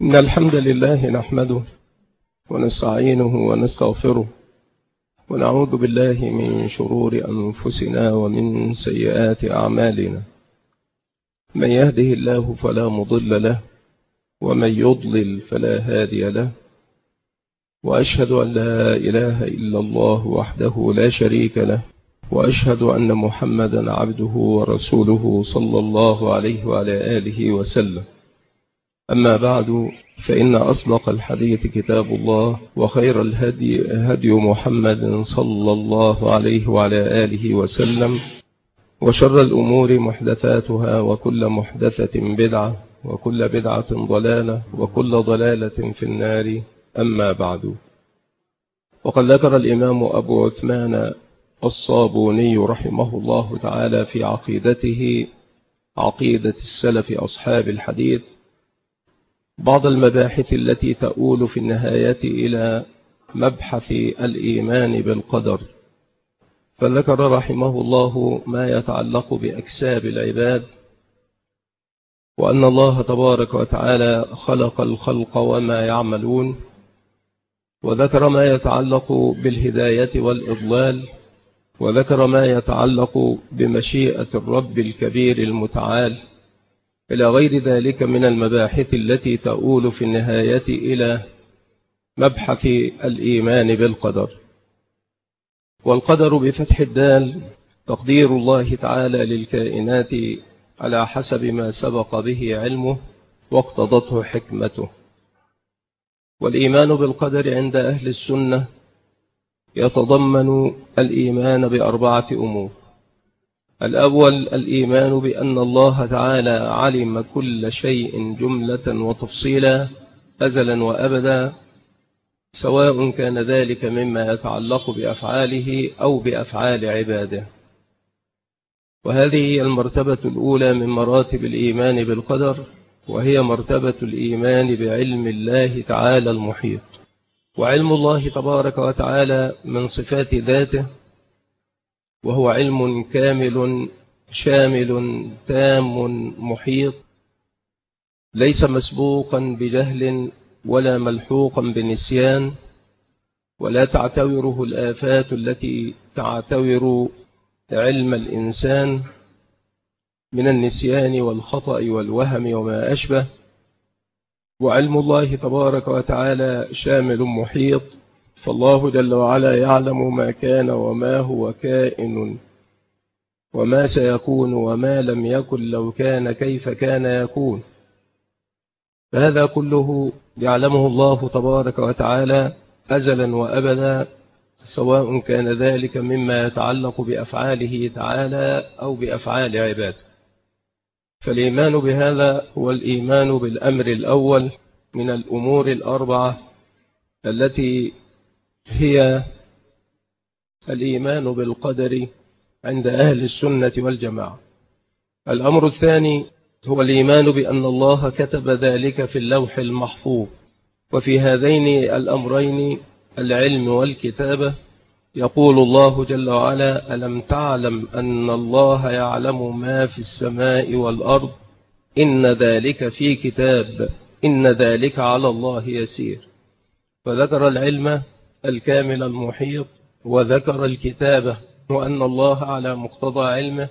إن الحمد لله نحمده ونستعينه ونستغفره ونعوذ بالله من شرور أنفسنا ومن سيئات أعمالنا. من يهده الله فلا مضل له ومن يضلل فلا هادي له، وأشهد أن لا إله إلا الله وحده لا شريك له، وأشهد أن محمدا عبده ورسوله صلى الله عليه وعلى آله وسلم. أما بعد، فإن أصدق الحديث كتاب الله، وخير الهدي هدي محمد صلى الله عليه وعلى آله وسلم، وشر الأمور محدثاتها، وكل محدثة بدعة، وكل بدعة ضلالة، وكل ضلالة في النار. أما بعد، وقد ذكر الإمام أبو عثمان الصابوني رحمه الله تعالى في عقيدته عقيدة السلف أصحاب الحديث بعض المباحث التي تؤول في النهاية إلى مبحث الإيمان بالقدر، فذكر رحمه الله ما يتعلق بأكساب العباد، وأن الله تبارك وتعالى خلق الخلق وما يعملون، وذكر ما يتعلق بالهداية والإضلال، وذكر ما يتعلق بمشيئة الرب الكبير المتعال، إلى غير ذلك من المباحث التي تؤول في النهاية إلى مبحث الإيمان بالقدر. والقدر بفتح الدال تقدير الله تعالى للكائنات على حسب ما سبق به علمه واقتضته حكمته. والإيمان بالقدر عند أهل السنة يتضمن الإيمان بأربعة أمور. الأول الإيمان بأن الله تعالى علم كل شيء جملة وتفصيلا أزلا وأبدا، سواء كان ذلك مما يتعلق بأفعاله أو بأفعال عباده. وهذه هي المرتبة الأولى من مراتب الإيمان بالقدر، وهي مرتبة الإيمان بعلم الله تعالى المحيط. وعلم الله تبارك وتعالى من صفات ذاته، وهو علم كامل شامل تام محيط، ليس مسبوقا بجهل ولا ملحوقا بنسيان، ولا تعتوره الآفات التي تعتور علم الإنسان من النسيان والخطأ والوهم وما أشبه. وعلم الله تبارك وتعالى شامل محيط، فالله جل وعلا يعلم ما كان وما هو كائن وما سيكون وما لم يكن لو كان كيف كان يكون. فهذا كله يعلمه الله تبارك وتعالى أزلا وأبدا، سواء كان ذلك مما يتعلق بأفعاله تعالى أو بأفعال عباده. فالإيمان بهذا هو الإيمان بالأمر الأول من الأمور الأربعة التي هي الإيمان بالقدر عند أهل السنة والجماعة. الأمر الثاني هو الإيمان بأن الله كتب ذلك في اللوح المحفوظ. وفي هذين الأمرين العلم والكتابة يقول الله جل وعلا: ألم تعلم أن الله يعلم ما في السماء والأرض إن ذلك في كتاب إن ذلك على الله يسير. فذكر العلم الكامل المحيط، وذكر الكتابة، وأن الله على مقتضى علمه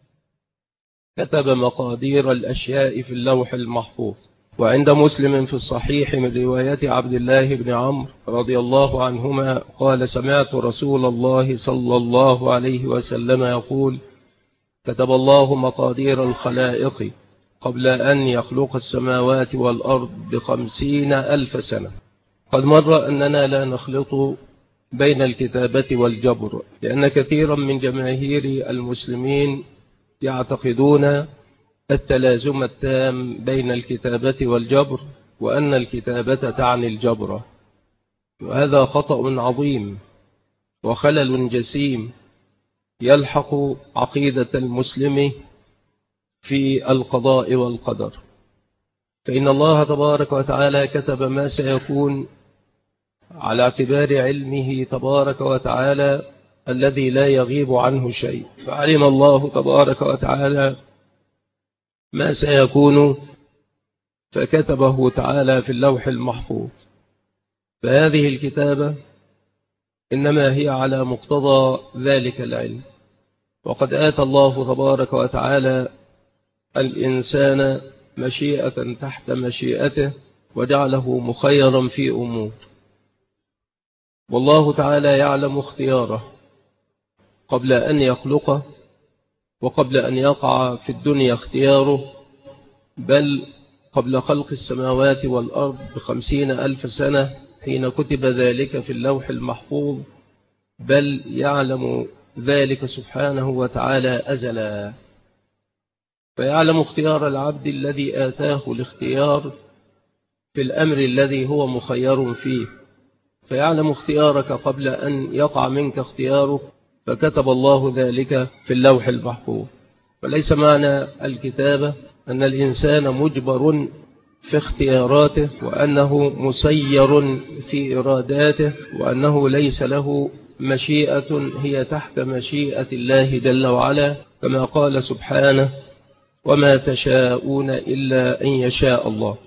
كتب مقادير الأشياء في اللوح المحفوظ. وعند مسلم في الصحيح من رواية عبد الله بن عمرو رضي الله عنهما قال: سمعت رسول الله صلى الله عليه وسلم يقول: كتب الله مقادير الخلائق قبل أن يخلق السماوات والأرض ب50,000 سنة. قد مر أننا لا نخلط بين الكتابة والجبر، لأن كثيرا من جماهير المسلمين يعتقدون التلازم التام بين الكتابة والجبر، وأن الكتابة تعني الجبر، وهذا خطأ عظيم وخلل جسيم يلحق عقيدة المسلم في القضاء والقدر. فإن الله تبارك وتعالى كتب ما سيكون على اعتبار علمه تبارك وتعالى الذي لا يغيب عنه شيء. فعلم الله تبارك وتعالى ما سيكون فكتبه تعالى في اللوح المحفوظ. فهذه الكتابة إنما هي على مقتضى ذلك العلم. وقد آتى الله تبارك وتعالى الإنسان مشيئة تحت مشيئته، وجعله مخيرا في أمور، والله تعالى يعلم اختياره قبل أن يخلقه وقبل أن يقع في الدنيا اختياره، بل قبل خلق السماوات والأرض ب50,000 سنة حين كتب ذلك في اللوح المحفوظ، بل يعلم ذلك سبحانه وتعالى أزلا. فيعلم اختيار العبد الذي آتاه الاختيار في الأمر الذي هو مخير فيه، فيعلم اختيارك قبل أن يقع منك اختيارك، فكتب الله ذلك في اللوح المحفوظ. فليس معنى الكتابة أن الإنسان مجبر في اختياراته، وأنه مسير في إراداته، وأنه ليس له مشيئة هي تحت مشيئة الله جل وعلا، كما قال سبحانه: وما تشاءون إلا أن يشاء الله.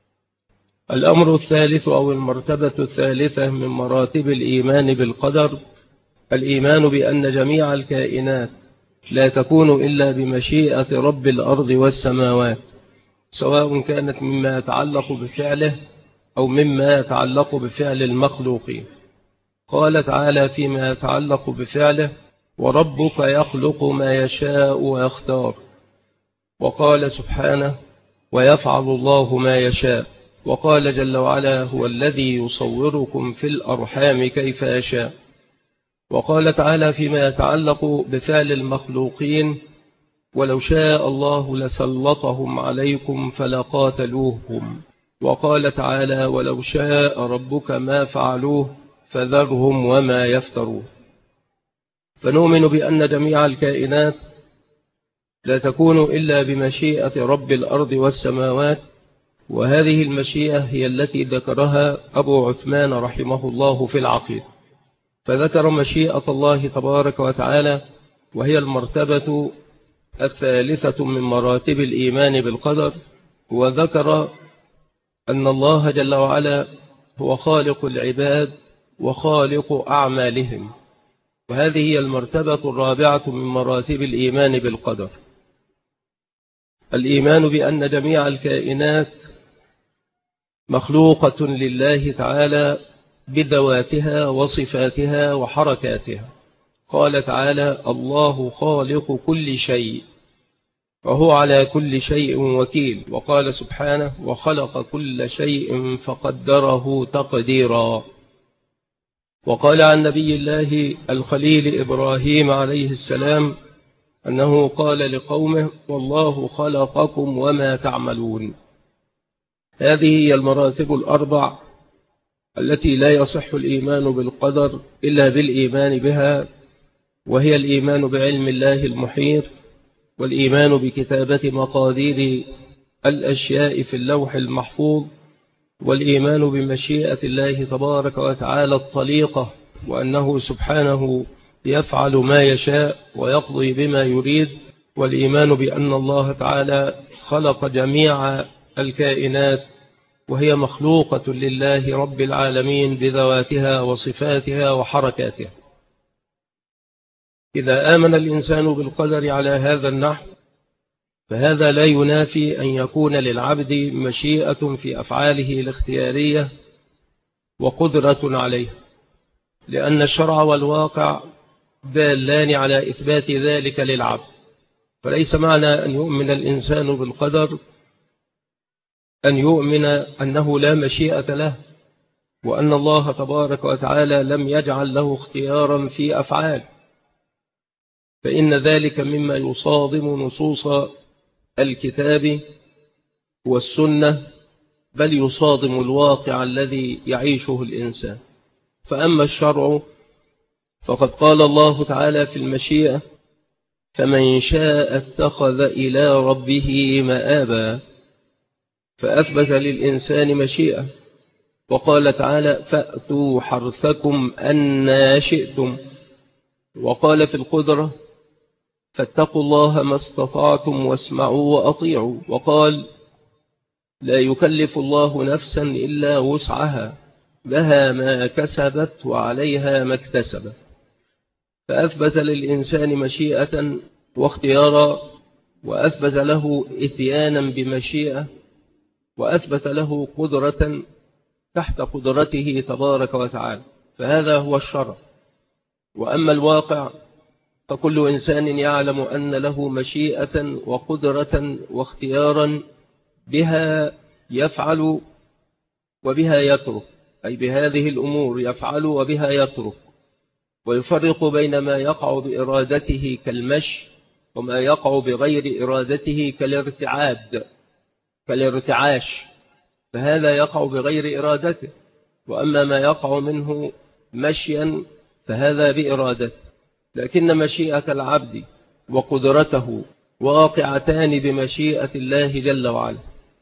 الأمر الثالث أو المرتبة الثالثة من مراتب الإيمان بالقدر الإيمان بأن جميع الكائنات لا تكون إلا بمشيئة رب الأرض والسماوات، سواء كانت مما يتعلق بفعله أو مما يتعلق بفعل المخلوقين. قال تعالى فيما يتعلق بفعله: وربك يخلق ما يشاء ويختار. وقال سبحانه: ويفعل الله ما يشاء. وقال جل وعلا: هو الذي يصوركم في الأرحام كيف يشاء. وقال تعالى فيما يتعلق بفعل المخلوقين: ولو شاء الله لسلطهم عليكم فلقاتلوهم. وقال تعالى: ولو شاء ربك ما فعلوه فذرهم وما يفترون. فنؤمن بأن جميع الكائنات لا تكون إلا بمشيئة رب الأرض والسماوات، وهذه المشيئة هي التي ذكرها أبو عثمان رحمه الله في العقيدة، فذكر مشيئة الله تبارك وتعالى، وهي المرتبة الثالثة من مراتب الإيمان بالقدر. وذكر أن الله جل وعلا هو خالق العباد وخالق أعمالهم، وهذه هي المرتبة الرابعة من مراتب الإيمان بالقدر، الإيمان بأن جميع الكائنات مخلوقة لله تعالى بذواتها وصفاتها وحركاتها. قال تعالى: الله خالق كل شيء وهو على كل شيء وكيل. وقال سبحانه: وخلق كل شيء فقدره تقديرا. وقال عن نبي الله الخليل إبراهيم عليه السلام أنه قال لقومه: والله خلقكم وما تعملون. هذه هي المراتب الأربع التي لا يصح الإيمان بالقدر إلا بالإيمان بها، وهي الإيمان بعلم الله المحيط، والإيمان بكتابة مقادير الأشياء في اللوح المحفوظ، والإيمان بمشيئة الله تبارك وتعالى الطليقة، وأنه سبحانه يفعل ما يشاء ويقضي بما يريد، والإيمان بأن الله تعالى خلق جميع الكائنات وهي مخلوقة لله رب العالمين بذواتها وصفاتها وحركاتها. إذا آمن الإنسان بالقدر على هذا النحو، فهذا لا ينافي أن يكون للعبد مشيئة في أفعاله الاختيارية وقدرة عليه، لأن الشرع والواقع دالان على إثبات ذلك للعبد. فليس معنى أن يؤمن الإنسان بالقدر أن يؤمن أنه لا مشيئة له، وأن الله تبارك وتعالى لم يجعل له اختيارا في أفعال، فإن ذلك مما يصادم نصوص الكتاب والسنة، بل يصادم الواقع الذي يعيشه الإنسان. فأما الشرع فقد قال الله تعالى في المشيئة: فمن شاء اتخذ إلى ربه مآبا، فأثبت للإنسان مشيئة. وقال تعالى: فأتوا حرثكم أنى شئتم. وقال في القدرة: فاتقوا الله ما استطعتم واسمعوا وأطيعوا. وقال: لا يكلف الله نفسا إلا وسعها، لها ما كسبت وعليها ما اكتسبت. فأثبت للإنسان مشيئة واختيارا، وأثبت له إتيانا بمشيئة، وأثبت له قدرة تحت قدرته تبارك وتعالى. فهذا هو الشرع. وأما الواقع فكل إنسان يعلم أن له مشيئة وقدرة واختيارا، بها يفعل وبها يترك، أي بهذه الأمور يفعل وبها يترك، ويفرق بين ما يقع بإرادته كالمشي وما يقع بغير إرادته كالارتعاش، فهذا يقع بغير إرادته. وأما ما يقع منه مشيا فهذا بإرادته. لكن مشيئة العبد وقدرته واقعتان بمشيئة الله جل وعلا.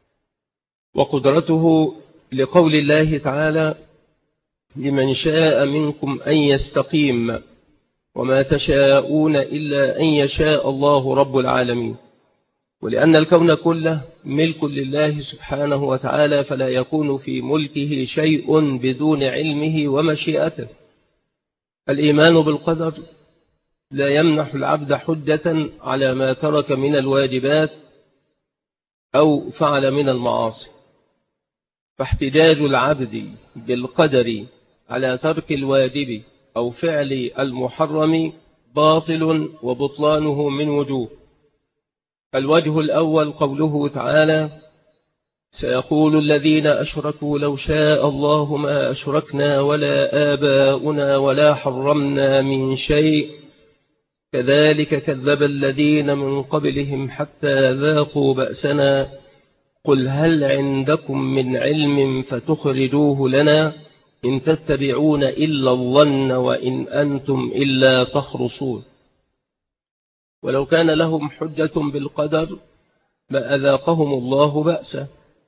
وقدرته لقول الله تعالى: لمن شاء منكم أن يستقيم وما تشاءون إلا أن يشاء الله رب العالمين. ولأن الكون كله ملك لله سبحانه وتعالى، فلا يكون في ملكه شيء بدون علمه ومشيئته. الإيمان بالقدر لا يمنح العبد حجة على ما ترك من الواجبات أو فعل من المعاصي. فاحتجاج العبد بالقدر على ترك الواجب أو فعل المحرم باطل، وبطلانه من وجوه. الوجه الأول قوله تعالى: سيقول الذين أشركوا لو شاء الله ما أشركنا ولا آباؤنا ولا حرمنا من شيء كذلك كذب الذين من قبلهم حتى ذاقوا بأسنا قل هل عندكم من علم فتخرجوه لنا إن تتبعون إلا الظن وإن أنتم إلا تخرصون. ولو كان لهم حجة بالقدر ما أذاقهم الله بأسا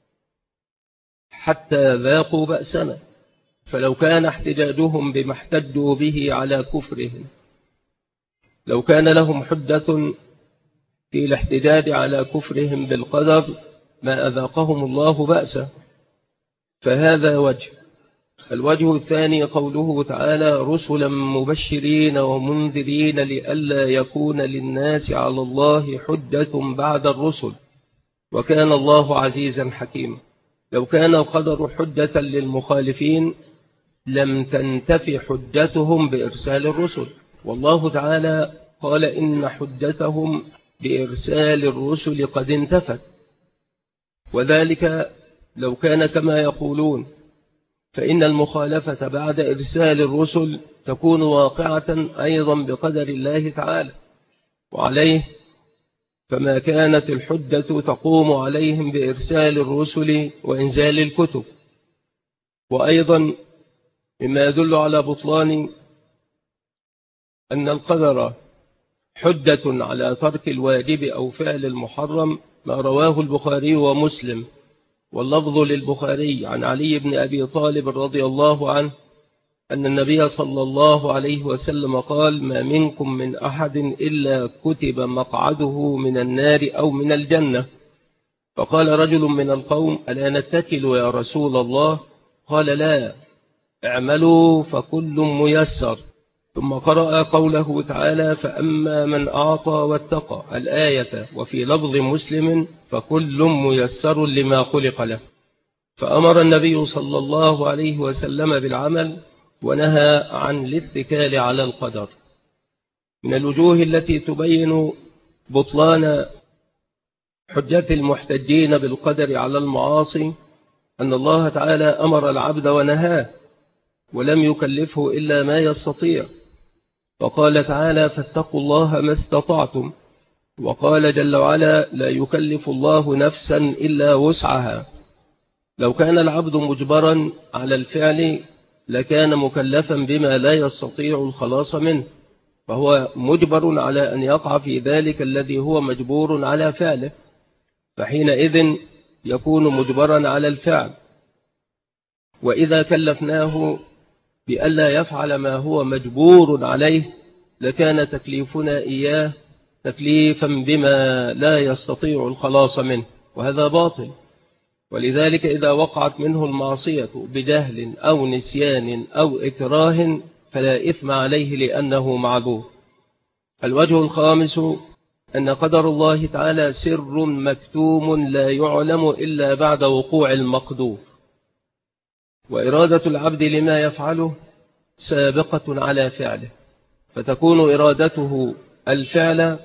حتى ذاقوا بأسنا. فلو كان احتجاجهم بما احتجوا به على كفرهم، لو كان لهم حجة في الاحتجاج على كفرهم بالقدر ما أذاقهم الله بأسا. فهذا وجه. الوجه الثاني قوله تعالى: رسلا مبشرين ومنذرين لئلا يكون للناس على الله حجة بعد الرسل وكان الله عزيزا حكيما. لو كان القدر حجة للمخالفين لم تنتفي حجتهم بإرسال الرسل، والله تعالى قال إن حجتهم بإرسال الرسل قد انتفت. وذلك لو كان كما يقولون، فإن المخالفة بعد إرسال الرسل تكون واقعة أيضا بقدر الله تعالى، وعليه فما كانت الحجة تقوم عليهم بإرسال الرسل وإنزال الكتب. وأيضا مما يدل على بطلان أن القدر حجة على ترك الواجب أو فعل المحرم ما رواه البخاري ومسلم، واللفظ للبخاري عن علي بن أبي طالب رضي الله عنه أن النبي صلى الله عليه وسلم قال: ما منكم من أحد إلا كتب مقعده من النار أو من الجنة. فقال رجل من القوم: ألا نتكل يا رسول الله؟ قال: لا، اعملوا فكل ميسر. ثم قرأ قوله تعالى: فأما من أعطى واتقى الآية، وفي لفظ مسلم: فكل ميسر لما خلق له. فأمر النبي صلى الله عليه وسلم بالعمل ونهى عن الاتكال على القدر. من الوجوه التي تبين بطلان حجة المحتجين بالقدر على المعاصي أن الله تعالى أمر العبد ونهاه ولم يكلفه إلا ما يستطيع. فقال تعالى: فاتقوا الله ما استطعتم. وقال جل وعلا: لا يكلف الله نفسا إلا وسعها. لو كان العبد مجبرا على الفعل لكان مكلفا بما لا يستطيع الخلاص منه، فهو مجبر على أن يقع في ذلك الذي هو مجبور على فعله، فحينئذ يكون مجبرا على الفعل. وإذا كلفناه بألا يفعل ما هو مجبور عليه لكان تكليفنا إياه تكليفا بما لا يستطيع الخلاص منه، وهذا باطل. ولذلك إذا وقعت منه المعصية بجهل أو نسيان أو إكراه فلا إثم عليه لأنه معذور. الوجه الخامس أن قدر الله تعالى سر مكتوم لا يعلم إلا بعد وقوع المقدور، وإرادة العبد لما يفعله سابقة على فعله، فتكون إرادته الفعل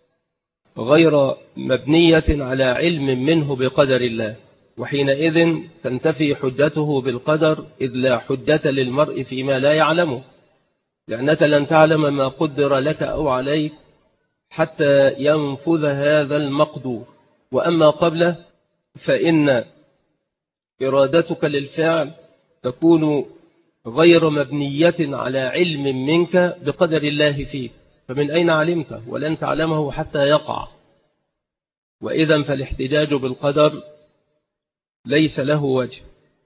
غير مبنية على علم منه بقدر الله، وحينئذ تنتفي حجته بالقدر، إذ لا حجة للمرء فيما لا يعلمه، لأنك لن تعلم ما قدر لك أو عليك حتى ينفذ هذا المقدور. وأما قبله فإن إرادتك للفعل تكون غير مبنية على علم منك بقدر الله فيه، فمن أين علمته؟ ولن تعلمه حتى يقع. وإذا فالاحتجاج بالقدر ليس له وجه.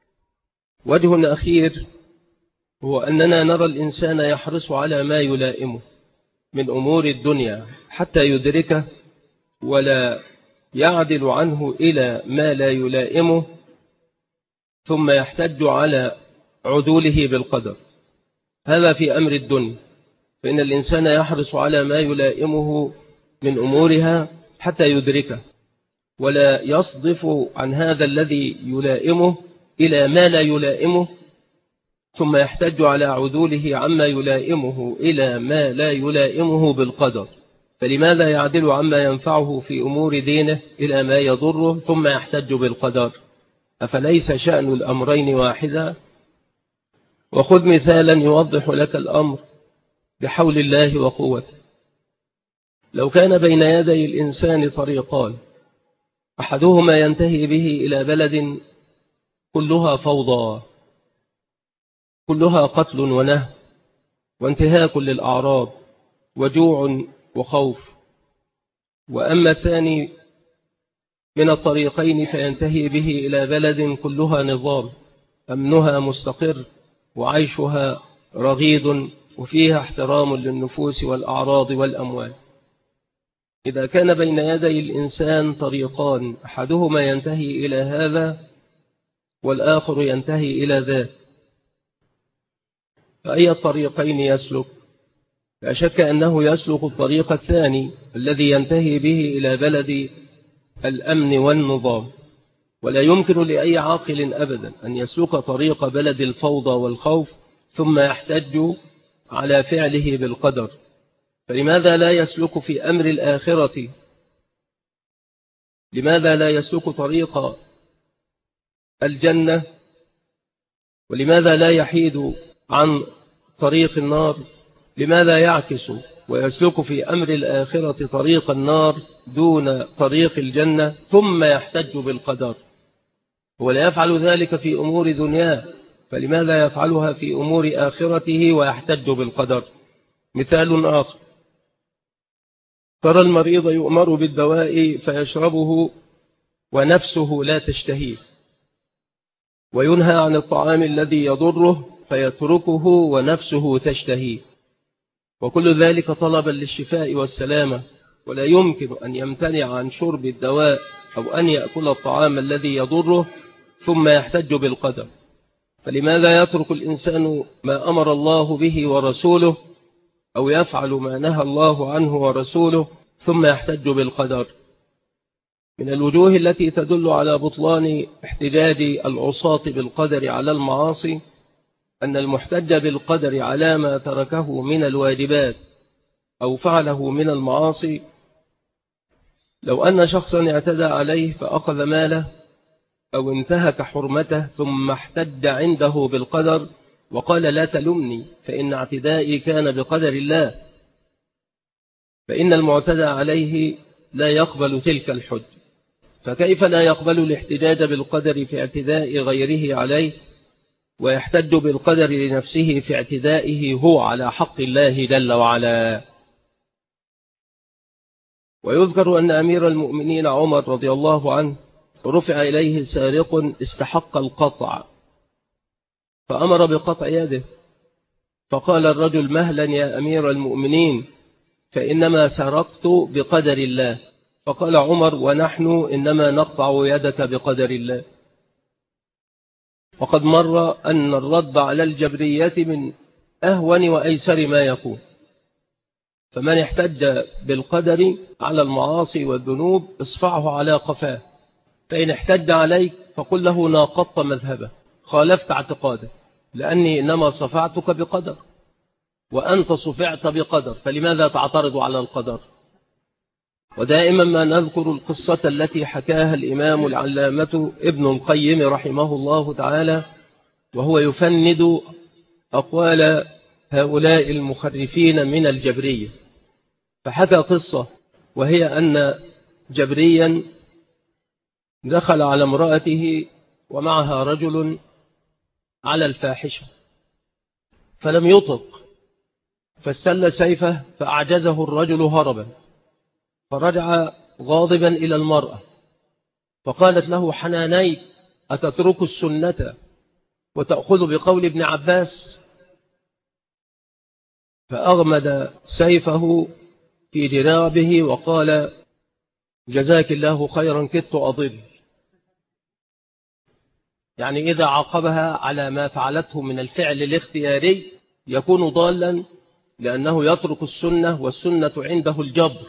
وجه أخير هو أننا نرى الإنسان يحرص على ما يلائمه من أمور الدنيا حتى يدركه، ولا يعدل عنه إلى ما لا يلائمه، ثم يحتج على عدوله بالقدر. هذا في أمر الدنيا، فإن الإنسان يحرص على ما يلائمه من أمورها حتى يدركه، ولا يصدف عن هذا الذي يلائمه إلى ما لا يلائمه، ثم يحتج على عدوله عما يلائمه إلى ما لا يلائمه بالقدر. فلماذا يعدل عما ينفعه في أمور دينه إلى ما يضره ثم يحتج بالقدر؟ أفليس شأن الأمرين واحدا؟ وخذ مثالا يوضح لك الأمر بحول الله وقوته. لو كان بين يدي الإنسان طريقان، أحدهما ينتهي به إلى بلد كلها فوضى، كلها قتل ونهب وانتهاك للأعراض وجوع وخوف، وأما الثاني من الطريقين فينتهي به إلى بلد كلها نظام، أمنها مستقر وعيشها رغيد وفيها احترام للنفوس والأعراض والأموال. إذا كان بين يدي الإنسان طريقان، أحدهما ينتهي إلى هذا والآخر ينتهي إلى ذاك، فأي الطريقين يسلك؟ لا شك أنه يسلك الطريق الثاني الذي ينتهي به إلى بلد الأمن والنظام. ولا يمكن لأي عاقل أبدا أن يسلك طريق بلد الفوضى والخوف ثم يحتج على فعله بالقدر. فلماذا لا يسلك في أمر الآخرة؟ لماذا لا يسلك طريق الجنة؟ ولماذا لا يحيد عن طريق النار؟ لماذا يعكس ويسلك في أمر الآخرة طريق النار دون طريق الجنة ثم يحتج بالقدر؟ ولا يفعل ذلك في أمور دنياه، فلماذا يفعلها في أمور آخرته ويحتج بالقدر؟ مثال آخر، ترى المريض يؤمر بالدواء فيشربه ونفسه لا تشتهيه، وينهى عن الطعام الذي يضره فيتركه ونفسه تشتهيه، وكل ذلك طلبا للشفاء والسلامة، ولا يمكن أن يمتنع عن شرب الدواء أو أن يأكل الطعام الذي يضره ثم يحتج بالقدر. فلماذا يترك الإنسان ما أمر الله به ورسوله أو يفعل ما نهى الله عنه ورسوله ثم يحتج بالقدر؟ من الوجوه التي تدل على بطلان احتجاج العصاة بالقدر على المعاصي أن المحتج بالقدر على ما تركه من الواجبات أو فعله من المعاصي، لو أن شخصا اعتدى عليه فأخذ ماله أو انتهك حرمته ثم احتج عنده بالقدر وقال لا تلمني فإن اعتدائي كان بقدر الله، فإن المعتدى عليه لا يقبل تلك الحج، فكيف لا يقبل الاحتجاج بالقدر في اعتداء غيره عليه ويحتج بالقدر لنفسه في اعتدائه هو على حق الله جل وعلا؟ ويذكر أن أمير المؤمنين عمر رضي الله عنه رفع إليه سارق استحق القطع فأمر بقطع يده، فقال الرجل مهلا يا أمير المؤمنين فإنما سرقت بقدر الله، فقال عمر ونحن إنما نقطع يدك بقدر الله. وقد مر أن الرد على الجبرية من أهون وأيسر ما يكون. فمن احتج بالقدر على المعاصي والذنوب اصفعه على قفاه، فإن احتج عليك فقل له ناقضت مذهبه، خالفت اعتقاده، لأني إنما صفعتك بقدر وأنت صفعت بقدر، فلماذا تعترض على القدر؟ ودائما ما نذكر القصة التي حكاها الإمام العلامة ابن القيم رحمه الله تعالى وهو يفند أقوال هؤلاء المخرفين من الجبرية. فحكى قصة، وهي أن جبريا دخل على امرأته ومعها رجل على الفاحشة، فلم يطق، فاستل سيفه فأعجزه الرجل هربا، فرجع غاضبا إلى المرأة فقالت له: حنانيك أتترك السنة وتأخذ بقول ابن عباس؟ فأغمد سيفه في جرابه وقال: جزاك الله خيرا كدت أضل. يعني إذا عاقبها على ما فعلته من الفعل الاختياري يكون ضالا، لأنه يترك السنة، والسنة عنده الجبر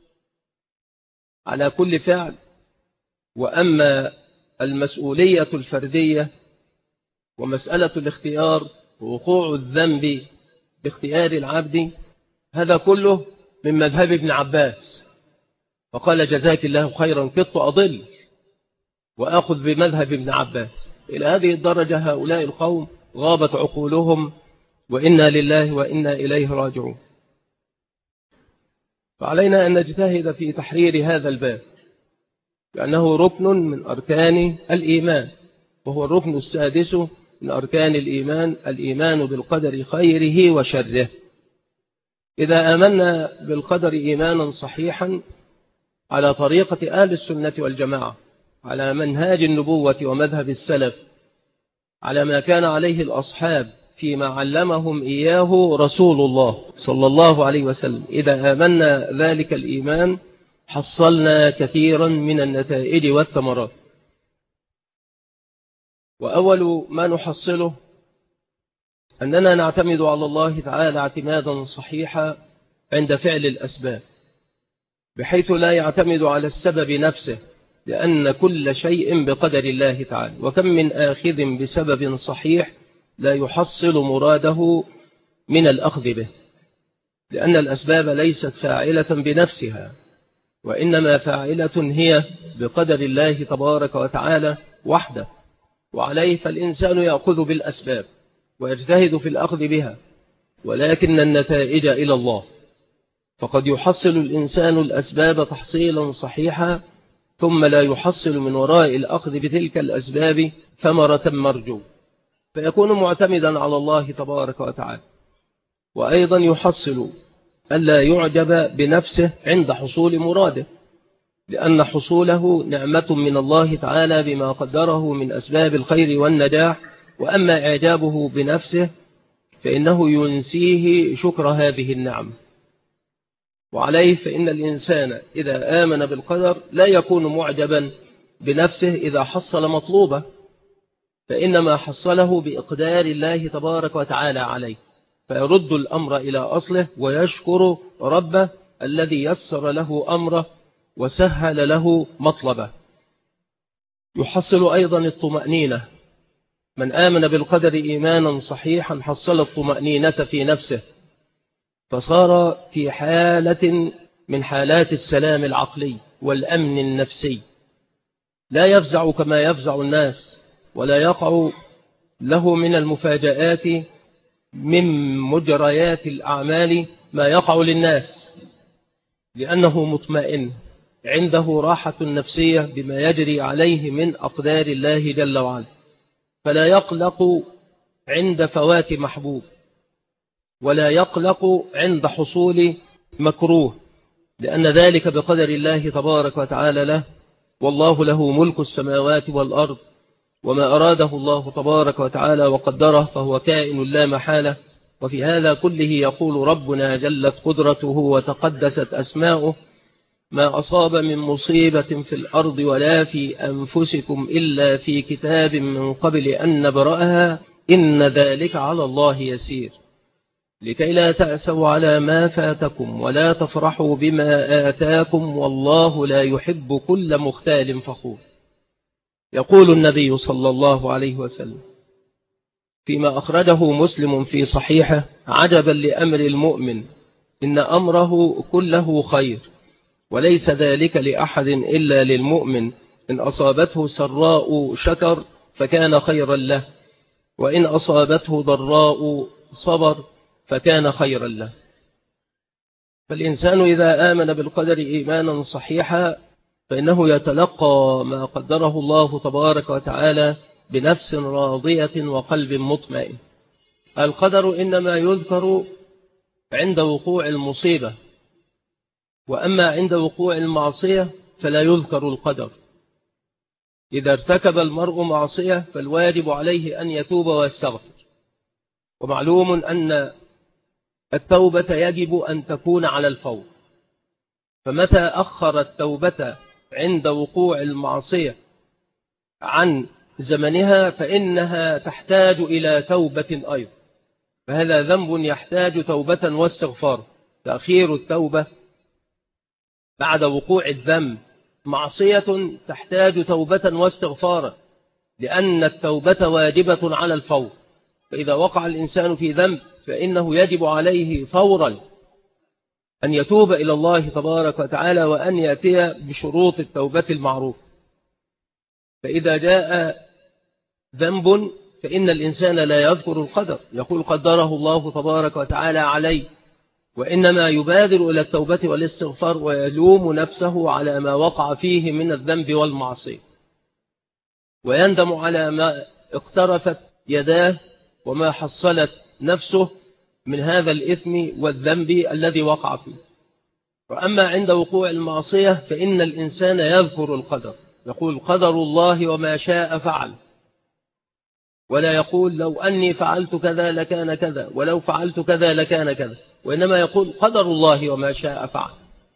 على كل فعل. وأما المسؤولية الفردية ومسألة الاختيار ووقوع الذنب باختيار العبد، هذا كله من مذهب ابن عباس، فقال: جزاك الله خيرا كدت أضل وأخذ بمذهب ابن عباس. إلى هذه الدرجة هؤلاء القوم غابت عقولهم، وإنا لله وإنا إليه راجعون. فعلينا أن نجتهد في تحرير هذا الباب، لأنه ركن من أركان الإيمان، وهو الركن السادس من أركان الإيمان، الإيمان بالقدر خيره وشره. إذا آمنا بالقدر إيمانا صحيحا على طريقة أهل السنة والجماعة، على منهاج النبوة ومذهب السلف، على ما كان عليه الأصحاب فيما علمهم إياه رسول الله صلى الله عليه وسلم، إذا آمنا ذلك الإيمان حصلنا كثيرا من النتائج والثمرات. وأول ما نحصله أننا نعتمد على الله تعالى اعتمادا صحيحا عند فعل الأسباب، بحيث لا يعتمد على السبب نفسه، لأن كل شيء بقدر الله تعالى. وكم من آخذ بسبب صحيح لا يحصل مراده من الأخذ به، لأن الأسباب ليست فاعلة بنفسها، وإنما فاعلة هي بقدر الله تبارك وتعالى وحده. وعليه فالإنسان يأخذ بالأسباب ويجتهد في الأخذ بها، ولكن النتائج إلى الله. فقد يحصل الإنسان الأسباب تحصيلا صحيحا، ثم لا يحصل من وراء الأخذ بتلك الأسباب ثمرة مرجو، فيكون معتمدا على الله تبارك وتعالى. وأيضا يحصل ألا يعجب بنفسه عند حصول مراده، لأن حصوله نعمة من الله تعالى بما قدره من أسباب الخير والنجاح. وأما إعجابه بنفسه فإنه ينسيه شكر هذه النعمة. وعليه فإن الإنسان إذا آمن بالقدر لا يكون معجبا بنفسه إذا حصل مطلوبه، فإنما حصله بإقدار الله تبارك وتعالى عليه، فيرد الأمر إلى أصله ويشكر ربه الذي يسر له أمره وسهل له مطلبه. يحصل أيضا الطمأنينة. من آمن بالقدر إيمانا صحيحا حصل الطمأنينة في نفسه، فصار في حالة من حالات السلام العقلي والأمن النفسي، لا يفزع كما يفزع الناس، ولا يقع له من المفاجآت من مجريات الأعمال ما يقع للناس، لأنه مطمئن عنده راحة نفسية بما يجري عليه من أقدار الله جل وعلا، فلا يقلق عند فوات محبوب، ولا يقلق عند حصول مكروه، لأن ذلك بقدر الله تبارك وتعالى له. والله له ملك السماوات والأرض، وما أراده الله تبارك وتعالى وقدره فهو كائن لا محالة. وفي هذا كله يقول ربنا جلت قدرته وتقدست أسماؤه: ما أصاب من مصيبة في الأرض ولا في أنفسكم إلا في كتاب من قبل أن نبرأها إن ذلك على الله يسير لكي لا تأسوا على ما فاتكم ولا تفرحوا بما آتاكم والله لا يحب كل مختال فخور. يقول النبي صلى الله عليه وسلم فيما أخرجه مسلم في صحيحه: عجبا لأمر المؤمن إن أمره كله خير وليس ذلك لأحد إلا للمؤمن، إن أصابته سراء شكر فكان خيرا له وإن أصابته ضراء صبر فكان خيرا له. فالإنسان إذا آمن بالقدر إيمانا صحيحا فإنه يتلقى ما قدره الله تبارك وتعالى بنفس راضية وقلب مطمئن. القدر إنما يذكر عند وقوع المصيبة، وأما عند وقوع المعصية فلا يذكر القدر. إذا ارتكب المرء معصية فالواجب عليه أن يتوب ويستغفر، ومعلوم أن التوبة يجب أن تكون على الفور، فمتى أخر التوبة عند وقوع المعصية عن زمنها فإنها تحتاج إلى توبة أيضا، فهذا ذنب يحتاج توبة واستغفار. تأخير التوبة بعد وقوع الذنب معصية تحتاج توبة واستغفارا، لأن التوبة واجبة على الفور. فإذا وقع الإنسان في ذنب فإنه يجب عليه فورا أن يتوب إلى الله تبارك وتعالى وأن يأتي بشروط التوبة المعروف. فإذا جاء ذنب فإن الإنسان لا يذكر القدر، يقول قدره الله تبارك وتعالى عليه، وإنما يبادر إلى التوبة والاستغفار ويلوم نفسه على ما وقع فيه من الذنب والمعصية، ويندم على ما اقترفت يداه وما حصلت نفسه من هذا الإثم والذنب الذي وقع فيه. وأما عند وقوع المعصية فإن الإنسان يذكر القدر، يقول قدر الله وما شاء فعل، ولا يقول لو أني فعلت كذا لكان كذا ولو فعلت كذا لكان كذا، وإنما يقول قدر الله وما شاء فعل،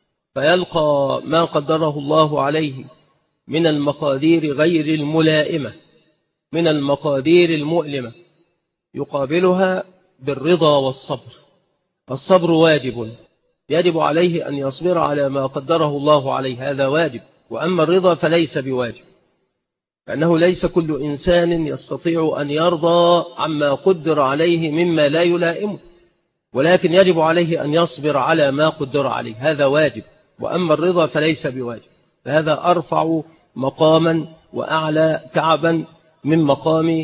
فيلقى ما قدره الله عليه من المقادير غير الملائمة، من المقادير المؤلمة، يقابلها بالرضا والصبر. الصبر واجب، يجب عليه أن يصبر على ما قدره الله عليه، هذا واجب. وأما الرضا فليس بواجب، لأنه ليس كل إنسان يستطيع أن يرضى عما قدر عليه مما لا يلائمه، ولكن يجب عليه أن يصبر على ما قدر عليه، هذا واجب. وأما الرضا فليس بواجب، فهذا أرفع مقاما وأعلى كعبا من مقام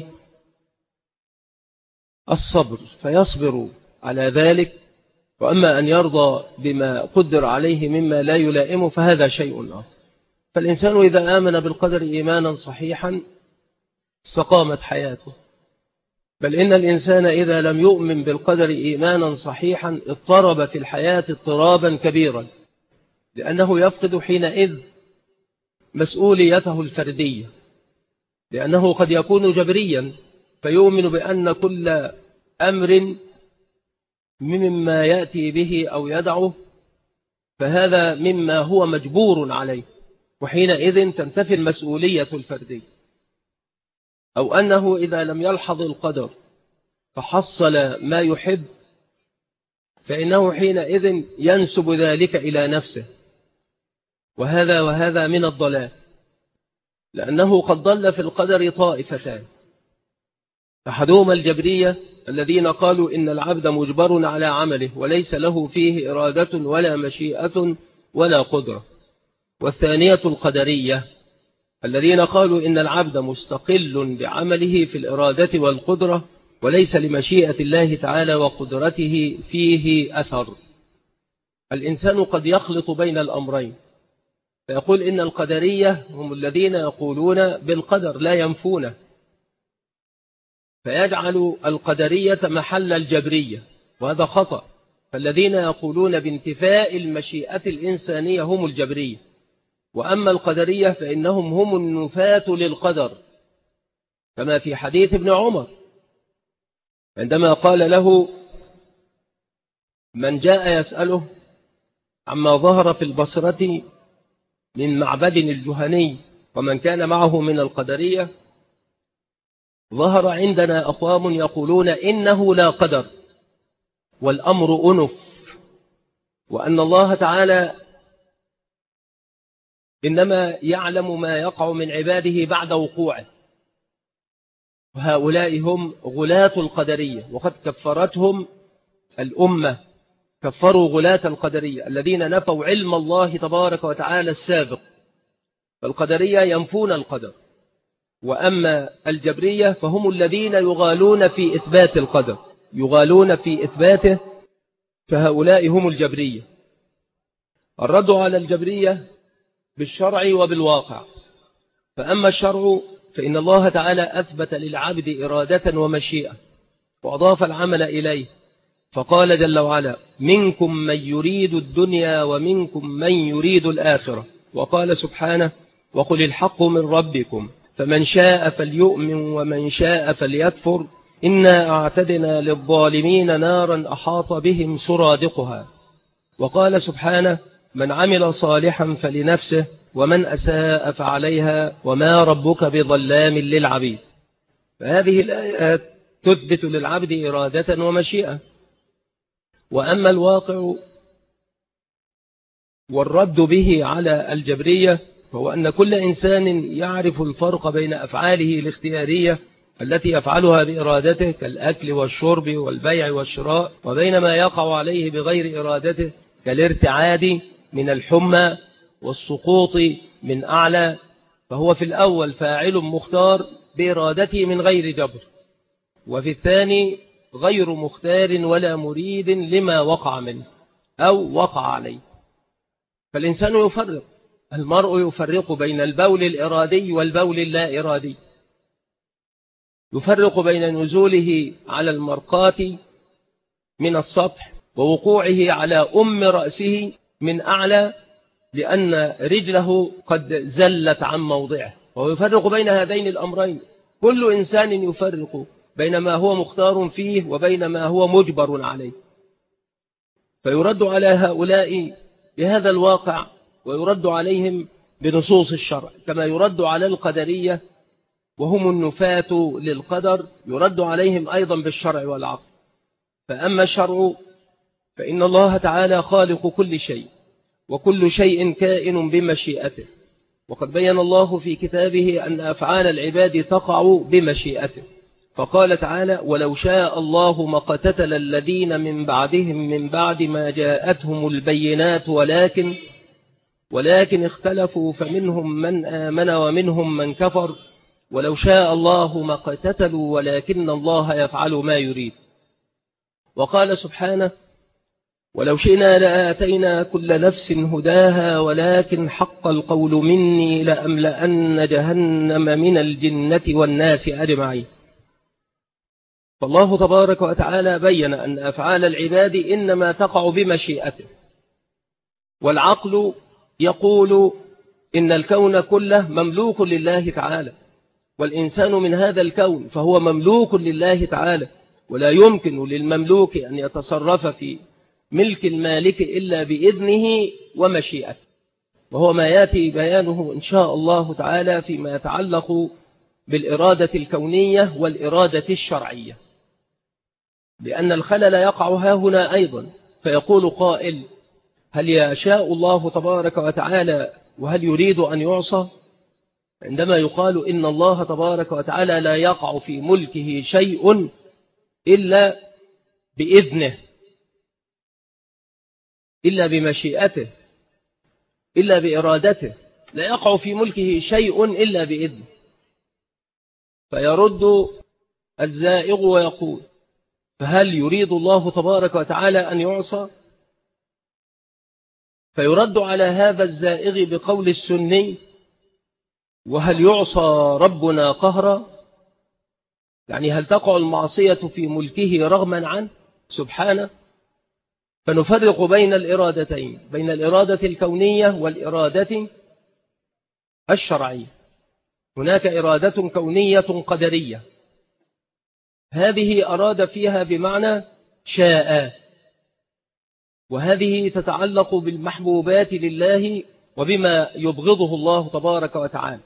الصبر، فيصبر على ذلك. وأما أن يرضى بما قدر عليه مما لا يلائمه فهذا شيء آخر. فالإنسان إذا آمن بالقدر إيمانا صحيحا استقامت حياته، بل إن الإنسان إذا لم يؤمن بالقدر إيمانا صحيحا اضطرب في الحياة اضطرابا كبيرا، لأنه يفقد حينئذ مسؤوليته الفردية، لأنه قد يكون جبريا فيؤمن بأن كل أمر مما يأتي به أو يدعه فهذا مما هو مجبور عليه، وحينئذ تنتفي المسؤولية الفردية. أو أنه إذا لم يلحظ القدر فحصل ما يحب فإنه حينئذ ينسب ذلك إلى نفسه، وهذا من الضلال، لأنه قد ضل في القدر طائفتان: أحدهما الجبرية الذين قالوا إن العبد مجبر على عمله وليس له فيه إرادة ولا مشيئة ولا قدرة، والثانية القدرية الذين قالوا إن العبد مستقل بعمله في الإرادة والقدرة وليس لمشيئة الله تعالى وقدرته فيه أثر. الإنسان قد يخلط بين الأمرين، فيقول إن القدرية هم الذين يقولون بالقدر لا ينفونه، فيجعل القدرية محل الجبرية، وهذا خطأ. فالذين يقولون بانتفاء المشيئة الإنسانية هم الجبرية، وأما القدرية فإنهم هم النفاة للقدر، كما في حديث ابن عمر عندما قال له من جاء يسأله عما ظهر في البصرة من معبد الجهني ومن كان معه من القدرية، ظهر عندنا أقوام يقولون إنه لا قدر والأمر أنف، وأن الله تعالى إنما يعلم ما يقع من عباده بعد وقوعه. وهؤلاء هم غلاة القدرية، وقد كفرتهم الأمة، كفروا غلاة القدرية الذين نفوا علم الله تبارك وتعالى السابق. فالقدرية ينفون القدر، وأما الجبرية فهم الذين يغالون في إثبات القدر، يغالون في إثباته، فهؤلاء هم الجبرية. الرد على الجبرية بالشرع وبالواقع. فأما الشرع فإن الله تعالى أثبت للعبد إرادة ومشيئة وأضاف العمل إليه، فقال جل وعلا: منكم من يريد الدنيا ومنكم من يريد الآخرة. وقال سبحانه: وقل الحق من ربكم فمن شاء فليؤمن ومن شاء فليكفر إنا أعتدنا للظالمين نارا أحاط بهم سرادقها. وقال سبحانه: من عمل صالحا فلنفسه ومن أساء فعليها وما ربك بظلام للعبيد. فهذه الآيات تثبت للعبد إرادة ومشيئة. وأما الواقع والرد به على الجبرية فهو أن كل إنسان يعرف الفرق بين أفعاله الاختيارية التي يفعلها بإرادته كالأكل والشرب والبيع والشراء، وبين ما يقع عليه بغير إرادته كالارتعاد من الحمى والسقوط من أعلى. فهو في الأول فاعل مختار بإرادته من غير جبر، وفي الثاني غير مختار ولا مريد لما وقع منه أو وقع عليه. فالإنسان يفرق، المرء يفرق بين البول الإرادي والبول اللا إرادي، يفرق بين نزوله على المرقاة من السطح ووقوعه على أم رأسه من أعلى لأن رجله قد زلت عن موضعه، ويفرق بين هذين الأمرين. كل إنسان يفرق بين ما هو مختار فيه وبين ما هو مجبر عليه. فيرد على هؤلاء بهذا الواقع، ويرد عليهم بنصوص الشرع، كما يرد على القدرية وهم النفاة للقدر، يرد عليهم أيضا بالشرع والعقل. فأما الشرع فإن الله تعالى خالق كل شيء، وكل شيء كائن بمشيئته، وقد بين الله في كتابه أن أفعال العباد تقع بمشيئته. فقال تعالى: ولو شاء الله ما اقتتل الذين من بعدهم من بعد ما جاءتهم البينات ولكن اختلفوا فمنهم من آمن ومنهم من كفر ولو شاء الله ما اقتتلوا ولكن الله يفعل ما يريد. وقال سبحانه: ولو شئنا لآتينا كل نفس هداها ولكن حق القول مني لأملأن جهنم من الجنة والناس أجمعين. فالله تبارك وتعالى بين أن أفعال العباد إنما تقع بمشيئته، والعقل يقول إن الكون كله مملوك لله تعالى، والإنسان من هذا الكون فهو مملوك لله تعالى، ولا يمكن للمملوك أن يتصرف في ملك المالك إلا بإذنه ومشيئته، وهو ما يأتي بيانه إن شاء الله تعالى فيما يتعلق بالإرادة الكونية والإرادة الشرعية. لأن الخلل يقع هنا أيضا، فيقول قائل: هل يشاء الله تبارك وتعالى وهل يريد أن يعصى؟ عندما يقال إن الله تبارك وتعالى لا يقع في ملكه شيء إلا بإذنه، إلا بمشيئته، إلا بإرادته، لا يقع في ملكه شيء إلا بإذنه. فيرد الزائغ ويقول: فهل يريد الله تبارك وتعالى أن يعصى؟ فيرد على هذا الزائغ بقول السني: وهل يعصى ربنا قهرا؟ يعني هل تقع المعصية في ملكه رغما عنه سبحانه؟ فنفرق بين الإرادتين، بين الإرادة الكونية والإرادة الشرعية. هناك إرادة كونية قدرية، هذه أراد فيها بمعنى شاء، وهذه تتعلق بالمحبوبات لله وبما يبغضه الله تبارك وتعالى.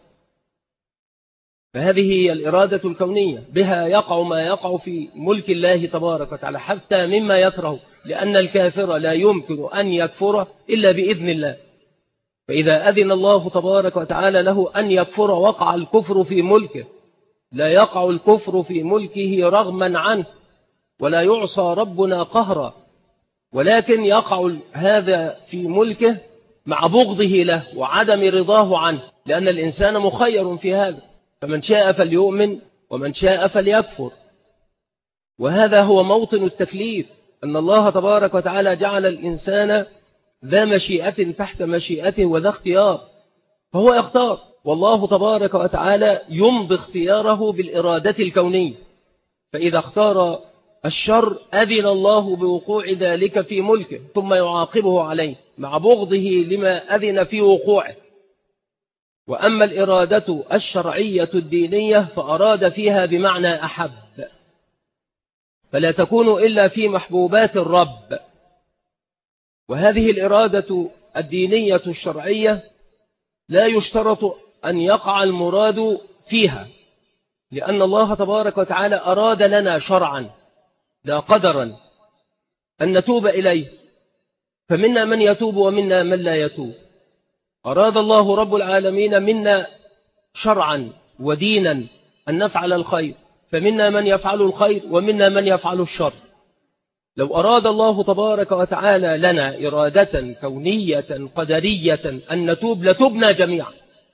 فهذه هي الإرادة الكونية، بها يقع ما يقع في ملك الله تبارك وتعالى حتى مما يكره، لأن الكافر لا يمكن أن يكفر إلا بإذن الله. فإذا أذن الله تبارك وتعالى له أن يكفر وقع الكفر في ملكه، لا يقع الكفر في ملكه رغما عنه، ولا يعصى ربنا قهرا، ولكن يقع هذا في ملكه مع بغضه له وعدم رضاه عنه، لأن الإنسان مخير في هذا، فمن شاء فليؤمن ومن شاء فليكفر. وهذا هو موطن التكليف، أن الله تبارك وتعالى جعل الإنسان ذا مشيئة تحت مشيئته وذا اختيار، فهو يختار، والله تبارك وتعالى يمضي اختياره بالإرادة الكونية. فإذا اختار الشر أذن الله بوقوع ذلك في ملكه ثم يعاقبه عليه مع بغضه لما أذن في وقوعه. وأما الإرادة الشرعية الدينية فأراد فيها بمعنى أحب، فلا تكون إلا في محبوبات الرب. وهذه الإرادة الدينية الشرعية لا يشترط أن يقع المراد فيها، لأن الله تبارك وتعالى أراد لنا شرعا لا قدرا أن نتوب إليه، فمنا من يتوب ومنا من لا يتوب. أراد الله رب العالمين منا شرعا ودينا أن نفعل الخير، فمنا من يفعل الخير ومنا من يفعل الشر. لو أراد الله تبارك وتعالى لنا إرادة كونية قدرية أن نتوب لتبنا جميعا.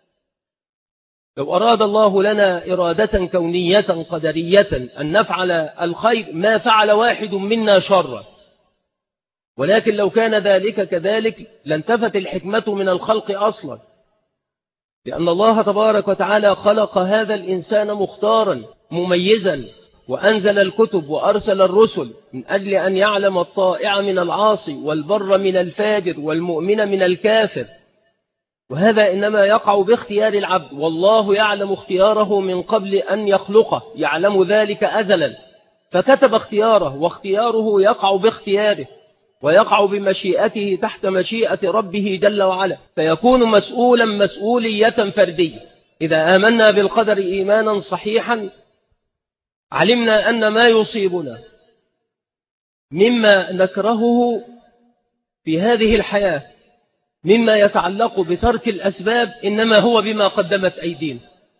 لو أراد الله لنا إرادة كونية قدرية أن نفعل الخير ما فعل واحد منا شرا، ولكن لو كان ذلك كذلك لانتفت الحكمة من الخلق أصلا، لأن الله تبارك وتعالى خلق هذا الإنسان مختارا مميزا، وأنزل الكتب وأرسل الرسل من أجل أن يعلم الطائع من العاصي والبر من الفاجر والمؤمن من الكافر. وهذا إنما يقع باختيار العبد، والله يعلم اختياره من قبل أن يخلقه، يعلم ذلك أزلا، فكتب اختياره، واختياره يقع باختياره ويقع بمشيئته تحت مشيئة ربه جل وعلا، فيكون مسؤولا مسؤولية فردية. إذا آمنا بالقدر إيمانا صحيحا علمنا أن ما يصيبنا مما نكرهه في هذه الحياة مما يتعلق بترك الأسباب إنما هو بما قدمت أيدينا.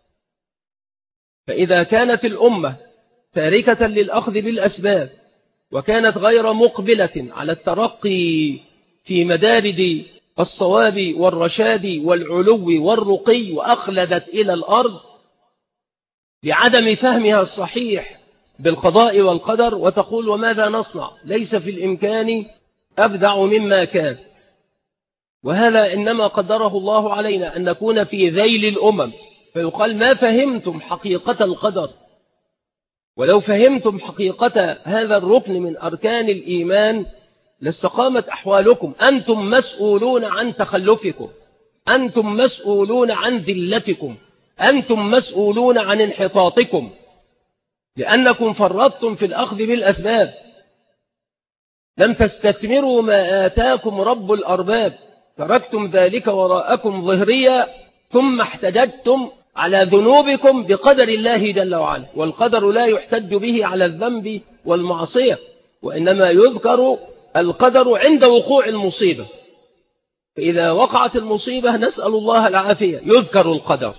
فإذا كانت الأمة تاركة للأخذ بالأسباب وكانت غير مقبلة على الترقي في مدارج الصواب والرشاد والعلو والرقي وأخلدت إلى الأرض لعدم فهمها الصحيح بالقضاء والقدر، وتقول وماذا نصنع، ليس في الإمكان أبدع مما كان. وهذا إنما قدره الله علينا أن نكون في ذيل الأمم، فيقال ما فهمتم حقيقة القدر، ولو فهمتم حقيقة هذا الركن من أركان الإيمان لاستقامت أحوالكم. أنتم مسؤولون عن تخلفكم، أنتم مسؤولون عن ذلتكم، أنتم مسؤولون عن انحطاطكم، لأنكم فرطتم في الأخذ بالأسباب، لم تستثمروا ما آتاكم رب الأرباب، تركتم ذلك وراءكم ظهريا، ثم احتججتم على ذنوبكم بقدر الله جل وعلا. والقدر لا يحتج به على الذنب والمعصية، وإنما يذكر القدر عند وقوع المصيبة. فإذا وقعت المصيبة نسأل الله العافية يذكر القدر،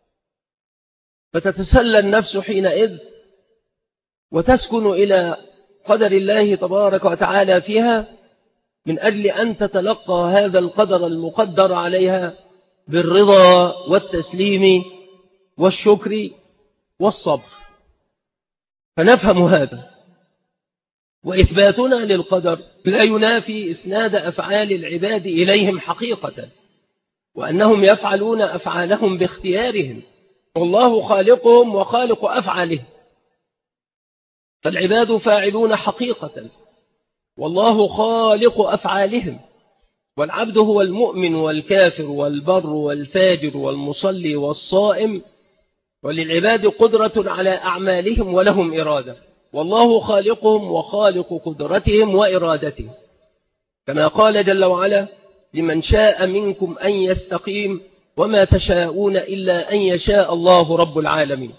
فتتسلى النفس حينئذ وتسكن إلى قدر الله تبارك وتعالى فيها، من أجل أن تتلقى هذا القدر المقدر عليها بالرضا والتسليم والشكر والصبر. فنفهم هذا، وإثباتنا للقدر لا ينافي إسناد أفعال العباد إليهم حقيقة، وأنهم يفعلون أفعالهم باختيارهم، والله خالقهم وخالق أفعالهم، فالعباد فاعلون حقيقة والله خالق أفعالهم. والعبد هو المؤمن والكافر والبر والفاجر والمصلي والصائم، وللعباد قدرة على أعمالهم ولهم إرادة، والله خالقهم وخالق قدرتهم وإرادتهم، كما قال جل وعلا لمن شاء منكم أن يستقيم وما تشاءون إلا أن يشاء الله رب العالمين.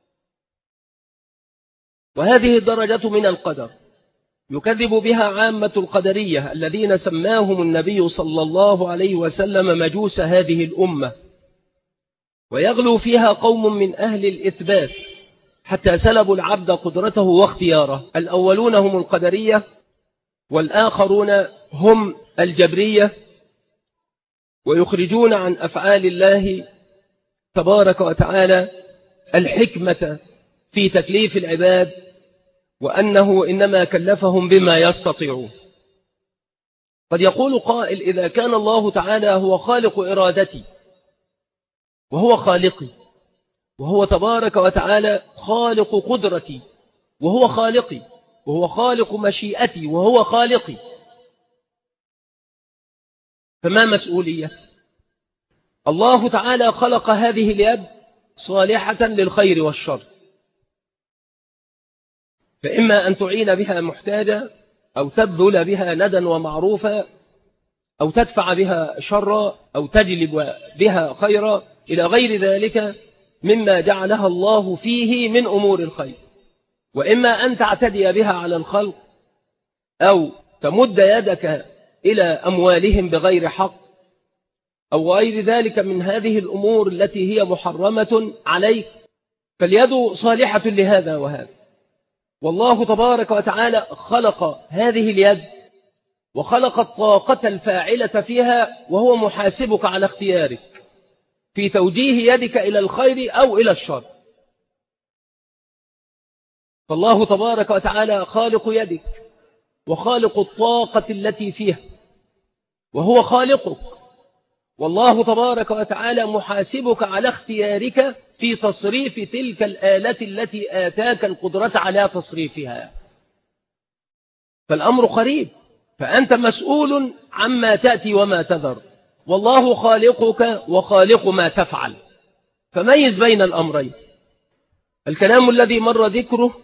وهذه الدرجة من القدر يكذب بها عامة القدرية الذين سماهم النبي صلى الله عليه وسلم مجوس هذه الأمة، ويغلو فيها قوم من أهل الإثبات حتى سلبوا العبد قدرته واختياره. الأولون هم القدرية، والآخرون هم الجبرية، ويخرجون عن أفعال الله تبارك وتعالى الحكمة في تكليف العباد، وأنه إنما كلفهم بما يستطيعون. قد يقول قائل: إذا كان الله تعالى هو خالق إرادتي وهو خالقي، وهو تبارك وتعالى خالق قدرتي وهو خالقي، وهو خالق مشيئتي وهو خالقي، فما مسؤولية؟ الله تعالى خلق هذه اليد صالحة للخير والشر، فإما أن تعين بها محتاجة، أو تبذل بها ندى ومعروفا، أو تدفع بها شرا، أو تجلب بها خيرا، إلى غير ذلك مما جعلها الله فيه من أمور الخير. وإما أن تعتدي بها على الخلق، أو تمد يدك إلى أموالهم بغير حق، أو غير ذلك من هذه الأمور التي هي محرمة عليك، فاليد صالحة لهذا وهذا. والله تبارك وتعالى خلق هذه اليد وخلق الطاقة الفاعلة فيها، وهو محاسبك على اختيارك في توجيه يدك إلى الخير أو إلى الشر. فالله تبارك وتعالى خالق يدك وخالق الطاقة التي فيها، وهو خالقك. والله تبارك وتعالى محاسبك على اختيارك في تصريف تلك الآلة التي آتاك القدرة على تصريفها. فالأمر قريب، فأنت مسؤول عما تأتي وما تذر، والله خالقك وخالق ما تفعل. فميز بين الأمرين. الكلام الذي مر ذكره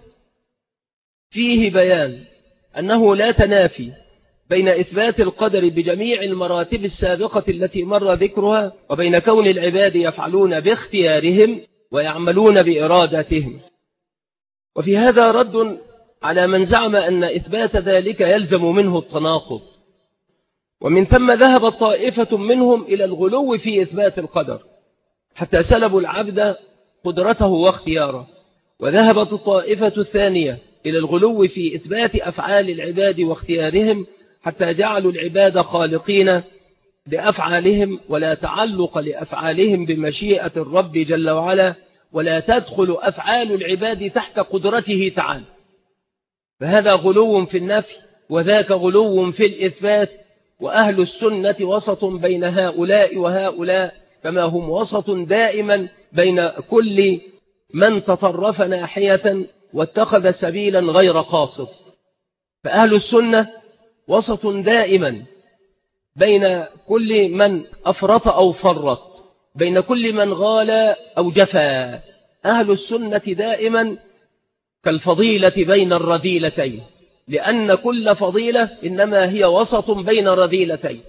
فيه بيان أنه لا تنافي بين إثبات القدر بجميع المراتب السابقة التي مر ذكرها، وبين كون العباد يفعلون باختيارهم ويعملون بإرادتهم. وفي هذا رد على من زعم أن إثبات ذلك يلزم منه التناقض، ومن ثم ذهب طائفة منهم إلى الغلو في إثبات القدر حتى سلبوا العبد قدرته واختياره، وذهبت الطائفة الثانية إلى الغلو في إثبات أفعال العباد واختيارهم حتى جعلوا العباد خالقين لأفعالهم، ولا تعلق لأفعالهم بمشيئة الرب جل وعلا، ولا تدخل أفعال العباد تحت قدرته تعالى. فهذا غلو في النفي، وذاك غلو في الإثبات. وأهل السنة وسط بين هؤلاء وهؤلاء، كما هم وسط دائما بين كل من تطرف ناحية واتخذ سبيلا غير قاصد. فأهل السنة وسط دائما بين كل من أفرط أو فرط، بين كل من غال أو جفا. أهل السنة دائما كالفضيلة بين الرذيلتين، لأن كل فضيلة إنما هي وسط بين رذيلتين.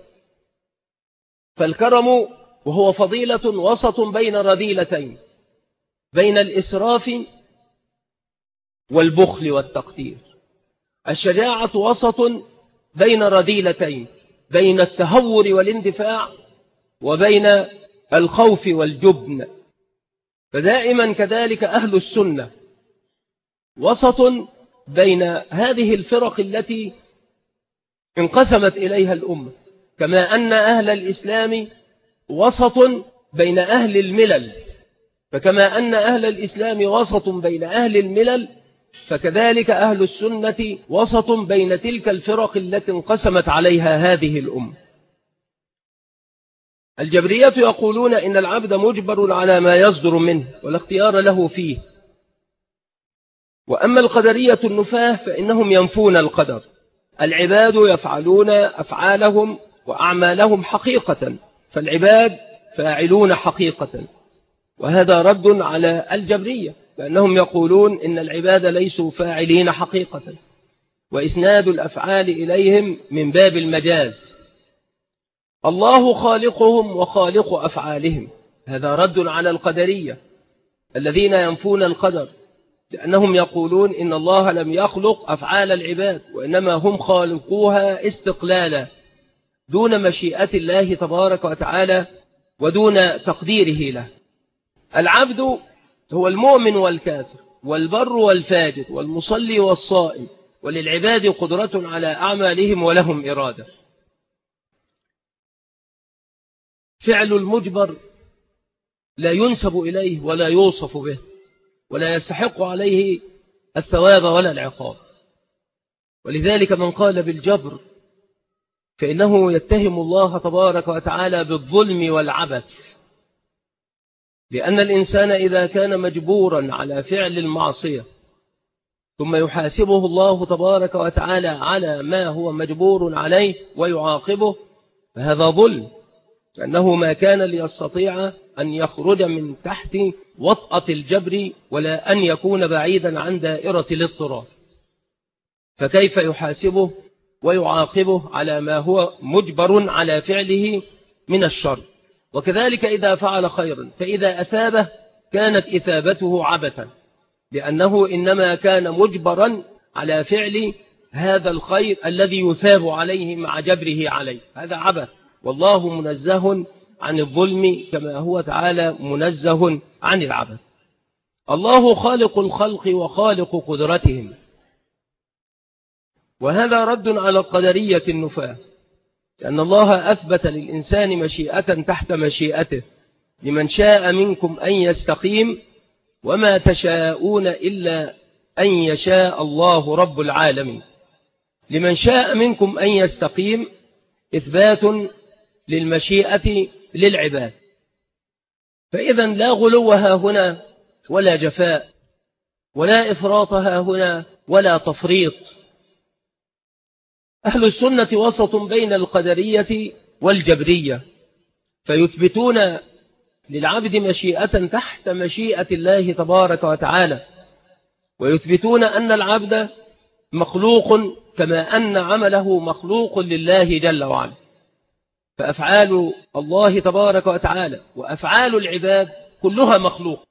فالكرم وهو فضيلة وسط بين رذيلتين، بين الإسراف والبخل والتقتير. الشجاعة وسط بين رذيلتين، بين التهور والاندفاع وبين الخوف والجبن. فدائما كذلك أهل السنة وسط بين هذه الفرق التي انقسمت إليها الأمة، كما أن أهل الإسلام وسط بين أهل الملل، فكما أن أهل الإسلام وسط بين أهل الملل، فكذلك أهل السنة وسط بين تلك الفرق التي انقسمت عليها هذه الأمة. الجبرية يقولون إن العبد مجبر على ما يصدر منه ولا اختيار له فيه. وأما القدرية النفاة فإنهم ينفون القدر. العباد يفعلون أفعالهم وأعمالهم حقيقة، فالعباد فاعلون حقيقة. وهذا رد على الجبرية، لأنهم يقولون إن العباد ليسوا فاعلين حقيقة، وإسناد الأفعال إليهم من باب المجاز. الله خالقهم وخالق أفعالهم. هذا رد على القدرية الذين ينفون القدر، لأنهم يقولون إن الله لم يخلق أفعال العباد، وإنما هم خالقوها استقلالا دون مشيئة الله تبارك وتعالى ودون تقديره له. العبد هو المؤمن والكافر والبر والفاجر والمصلي والصائم، وللعباد قدرة على أعمالهم ولهم إرادة. فعل المجبر لا ينسب إليه ولا يوصف به ولا يستحق عليه الثواب ولا العقاب، ولذلك من قال بالجبر فإنه يتهم الله تبارك وتعالى بالظلم والعبث، لأن الإنسان إذا كان مجبورا على فعل المعصية ثم يحاسبه الله تبارك وتعالى على ما هو مجبور عليه ويعاقبه فهذا ظلم، لأنه ما كان ليستطيع أن يخرج من تحت وطأة الجبر ولا أن يكون بعيدا عن دائرة الاضطرار، فكيف يحاسبه ويعاقبه على ما هو مجبر على فعله من الشر؟ وكذلك إذا فعل خيرا فإذا أثابه كانت إثابته عبثا، لأنه إنما كان مجبرا على فعل هذا الخير الذي يثاب عليه مع جبره عليه، هذا عبث، والله منزه عن الظلم كما هو تعالى منزه عن العبث. الله خالق الخلق وخالق قدرتهم، وهذا رد على القدرية النفاة، لأن الله أثبت للإنسان مشيئة تحت مشيئته، لمن شاء منكم أن يستقيم وما تشاءون إلا أن يشاء الله رب العالمين. لمن شاء منكم أن يستقيم إثبات للمشيئة للعباد، فإذا لا غلو ها هنا ولا جفاء ولا إفراط ها هنا ولا تفريط. أهل السنة وسط بين القدرية والجبرية، فيثبتون للعبد مشيئة تحت مشيئة الله تبارك وتعالى، ويثبتون أن العبد مخلوق كما أن عمله مخلوق لله جل وعلا، فأفعال الله تبارك وتعالى وأفعال العباد كلها مخلوق،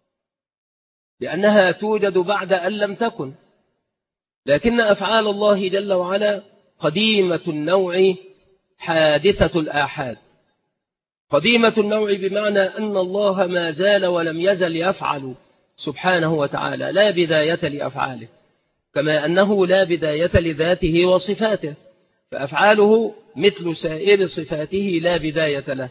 لأنها توجد بعد أن لم تكن، لكن أفعال الله جل وعلا قديمة النوع حادثة الآحاد. قديمة النوع بمعنى أن الله ما زال ولم يزل يفعل سبحانه وتعالى، لا بداية لأفعاله، كما أنه لا بداية لذاته وصفاته، فأفعاله مثل سائر صفاته لا بداية له.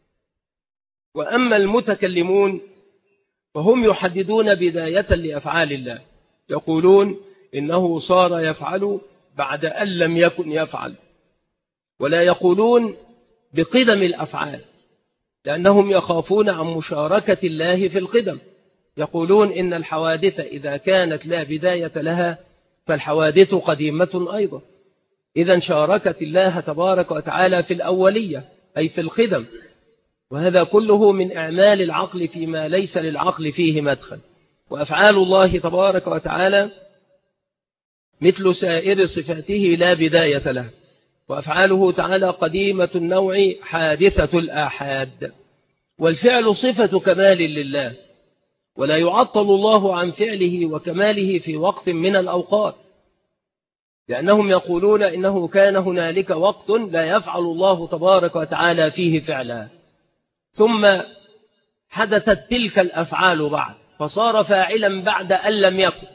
وأما المتكلمون فهم يحددون بداية لأفعال الله، يقولون إنه صار يفعل بعد أن لم يكن يفعل، ولا يقولون بقدم الأفعال، لأنهم يخافون عن مشاركة الله في القدم، يقولون إن الحوادث إذا كانت لا بداية لها فالحوادث قديمة أيضا، إذا شاركت الله تبارك وتعالى في الأولية أي في القدم، وهذا كله من أعمال العقل فيما ليس للعقل فيه مدخل. وأفعال الله تبارك وتعالى مثل سائر صفاته لا بداية له، وأفعاله تعالى قديمة النوع حادثة الآحاد. والفعل صفة كمال لله، ولا يعطل الله عن فعله وكماله في وقت من الأوقات، لأنهم يقولون إنه كان هنالك وقت لا يفعل الله تبارك وتعالى فيه فعلا، ثم حدثت تلك الأفعال بعد فصار فاعلا بعد أن لم يكن،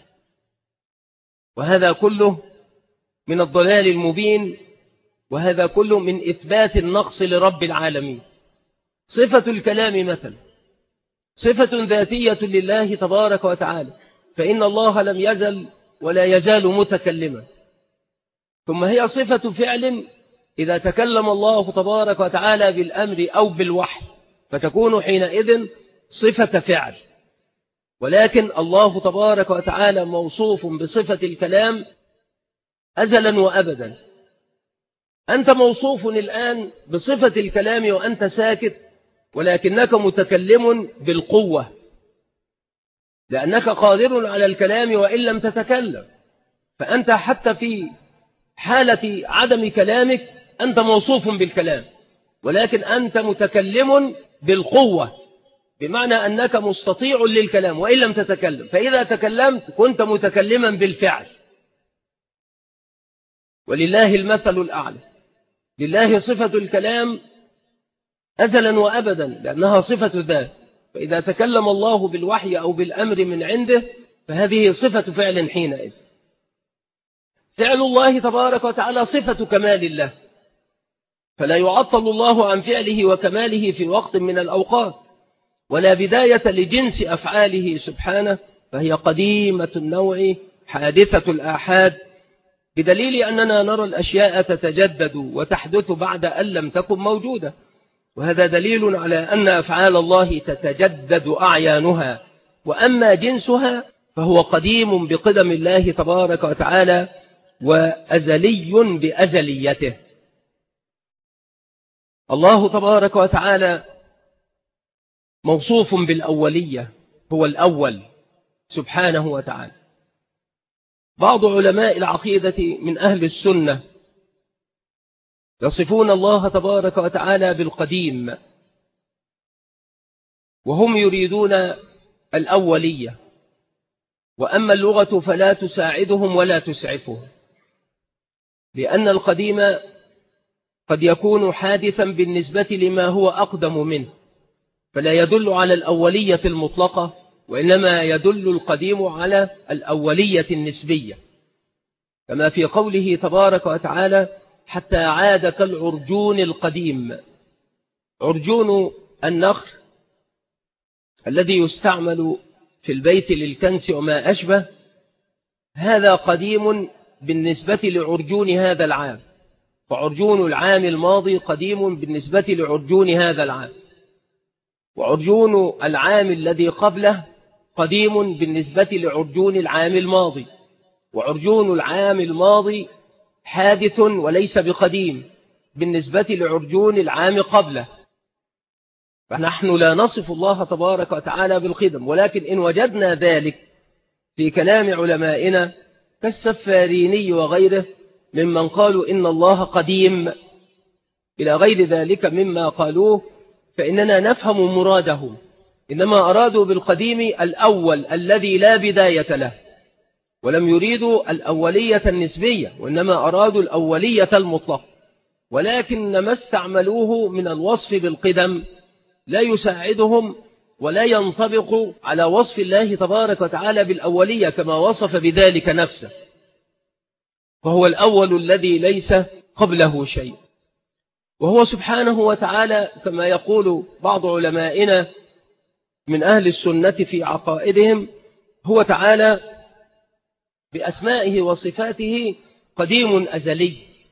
وهذا كله من الضلال المبين، وهذا كله من إثبات النقص لرب العالمين. صفة الكلام مثلا صفة ذاتية لله تبارك وتعالى، فإن الله لم يزل ولا يزال متكلما، ثم هي صفة فعل إذا تكلم الله تبارك وتعالى بالأمر أو بالوحي فتكون حينئذ صفة فعل، ولكن الله تبارك وتعالى موصوف بصفة الكلام أزلا وأبدا. أنت موصوف الآن بصفة الكلام وأنت ساكت، ولكنك متكلم بالقوة، لأنك قادر على الكلام وإن لم تتكلم، فأنت حتى في حالة عدم كلامك أنت موصوف بالكلام، ولكن أنت متكلم بالقوة، بمعنى أنك مستطيع للكلام وإن لم تتكلم، فإذا تكلمت كنت متكلما بالفعل. ولله المثل الأعلى، لله صفة الكلام أزلا وأبدا لأنها صفة ذات، فإذا تكلم الله بالوحي أو بالأمر من عنده فهذه صفة فعل حينئذ. فعل الله تبارك وتعالى صفة كمال الله، فلا يعطل الله عن فعله وكماله في وقت من الأوقات، ولا بداية لجنس أفعاله سبحانه، فهي قديمة النوع حادثة الآحاد، بدليل أننا نرى الأشياء تتجدد وتحدث بعد أن لم تكن موجودة، وهذا دليل على أن أفعال الله تتجدد أعيانها، وأما جنسها فهو قديم بقدم الله تبارك وتعالى وأزلي بأزليته. الله تبارك وتعالى موصوف بالأولية، هو الأول سبحانه وتعالى. بعض علماء العقيدة من أهل السنة يصفون الله تبارك وتعالى بالقديم، وهم يريدون الأولية، وأما اللغة فلا تساعدهم ولا تسعفهم، لأن القديم قد يكون حادثا بالنسبة لما هو أقدم منه، فلا يدل على الأولية المطلقة، وإنما يدل القديم على الأولية النسبية، كما في قوله تبارك وتعالى حتى عاد كالعرجون القديم. عرجون النخل الذي يستعمل في البيت للكنس وما أشبه، هذا قديم بالنسبة لعرجون هذا العام، فعرجون العام الماضي قديم بالنسبة لعرجون هذا العام، وعرجون العام الذي قبله قديم بالنسبة لعرجون العام الماضي، وعرجون العام الماضي حادث وليس بقديم بالنسبة لعرجون العام قبله. فنحن لا نصف الله تبارك وتعالى بالقدم، ولكن إن وجدنا ذلك في كلام علمائنا كالسفاريني وغيره ممن قالوا إن الله قديم إلى غير ذلك مما قالوه، فإننا نفهم مرادهم، إنما أرادوا بالقديم الأول الذي لا بداية له، ولم يريدوا الأولية النسبية، وإنما أرادوا الأولية المطلقة، ولكن ما استعملوه من الوصف بالقدم لا يساعدهم ولا ينطبق على وصف الله تبارك وتعالى بالأولية كما وصف بذلك نفسه، فهو الأول الذي ليس قبله شيء. وهو سبحانه وتعالى كما يقول بعض علمائنا من أهل السنة في عقائدهم، هو تعالى بأسمائه وصفاته قديم أزلي،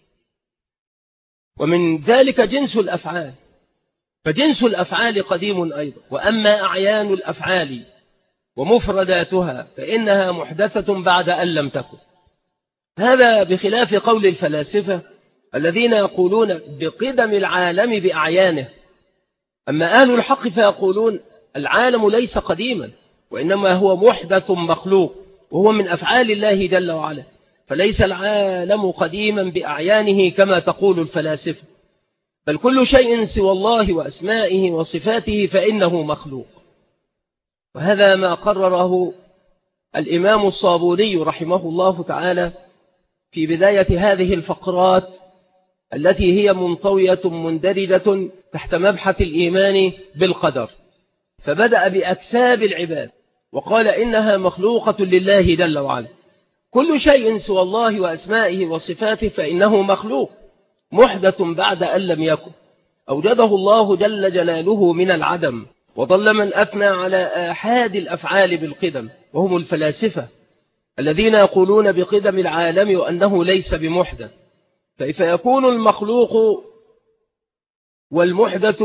ومن ذلك جنس الأفعال، فجنس الأفعال قديم أيضا. وأما أعيان الأفعال ومفرداتها فإنها محدثة بعد أن لم تكن، هذا بخلاف قول الفلاسفة الذين يقولون بقدم العالم بأعيانه. أما أهل الحق فيقولون العالم ليس قديما، وإنما هو محدث مخلوق، وهو من أفعال الله جل وعلا، فليس العالم قديما بأعيانه كما تقول الفلاسفة، بل كل شيء سوى الله وأسمائه وصفاته فإنه مخلوق. وهذا ما قرره الإمام الصابوني رحمه الله تعالى في بداية هذه الفقرات التي هي منطوية مندرجة تحت مبحث الإيمان بالقدر، فبدأ بأكساب العباد وقال إنها مخلوقة لله جل وعلا، كل شيء سوى الله وأسمائه وصفاته فإنه مخلوق محدث بعد أن لم يكن، أوجده الله جل جلاله من العدم، وضل من أثنى على آحاد الأفعال بالقدم وهم الفلاسفة الذين يقولون بقدم العالم وأنه ليس بمحدث. كيف يكون المخلوق والمحدث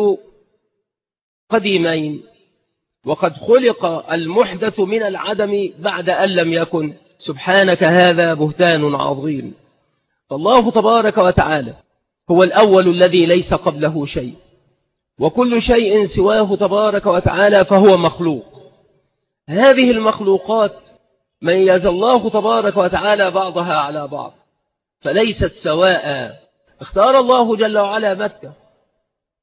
قديمين وقد خلق المحدث من العدم بعد أن لم يكن؟ سبحانك هذا بهتان عظيم. فالله تبارك وتعالى هو الأول الذي ليس قبله شيء، وكل شيء سواه تبارك وتعالى فهو مخلوق. هذه المخلوقات ميز الله تبارك وتعالى بعضها على بعض فليست سواء. اختار الله جل وعلا مكة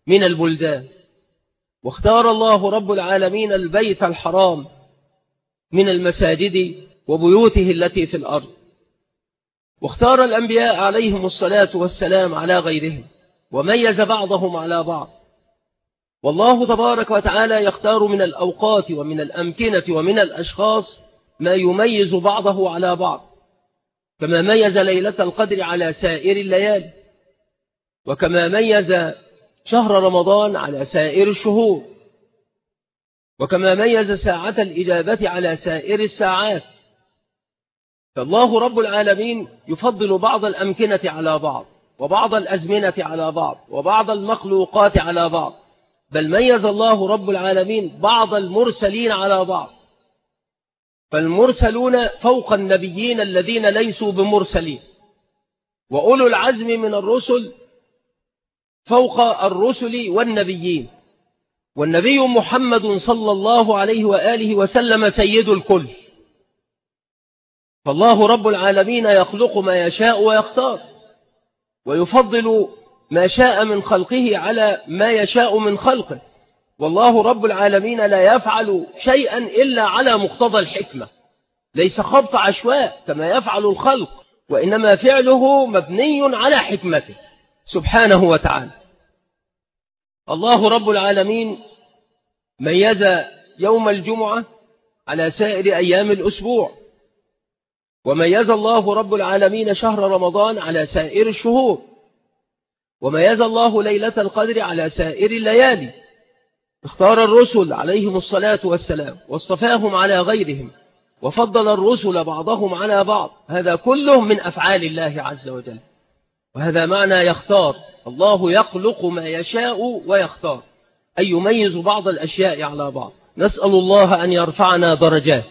من البلدان، واختار الله رب العالمين البيت الحرام من المساجد وبيوته التي في الأرض، واختار الأنبياء عليهم الصلاة والسلام على غيرهم، وميز بعضهم على بعض. والله تبارك وتعالى يختار من الأوقات ومن الأمكنة ومن الأشخاص ما يميز بعضه على بعض، كما ميز ليلة القدر على سائر الليالي، وكما ميز شهر رمضان على سائر الشهور، وكما ميز ساعة الإجابة على سائر الساعات. فالله رب العالمين يفضل بعض الأمكنة على بعض، وبعض الأزمنة على بعض، وبعض المخلوقات على بعض، بل ميز الله رب العالمين بعض المرسلين على بعض، فالمرسلون فوق النبيين الذين ليسوا بمرسلين، وأولو العزم من الرسل فوق الرسل والنبيين، والنبي محمد صلى الله عليه وآله وسلم سيد الكل. فالله رب العالمين يخلق ما يشاء ويختار، ويفضل ما شاء من خلقه على ما يشاء من خلقه، والله رب العالمين لا يفعل شيئا إلا على مقتضى الحكمة، ليس خبط عشواء كما يفعل الخلق، وإنما فعله مبني على حكمته سبحانه وتعالى. الله رب العالمين ميز يوم الجمعة على سائر أيام الأسبوع، وميز الله رب العالمين شهر رمضان على سائر الشهور، وميز الله ليلة القدر على سائر الليالي. اختار الرسل عليهم الصلاة والسلام واصطفاهم على غيرهم، وفضل الرسل بعضهم على بعض، هذا كله من أفعال الله عز وجل، وهذا معنى يختار. الله يخلق ما يشاء ويختار، أي يميز بعض الأشياء على بعض. نسأل الله أن يرفعنا درجات.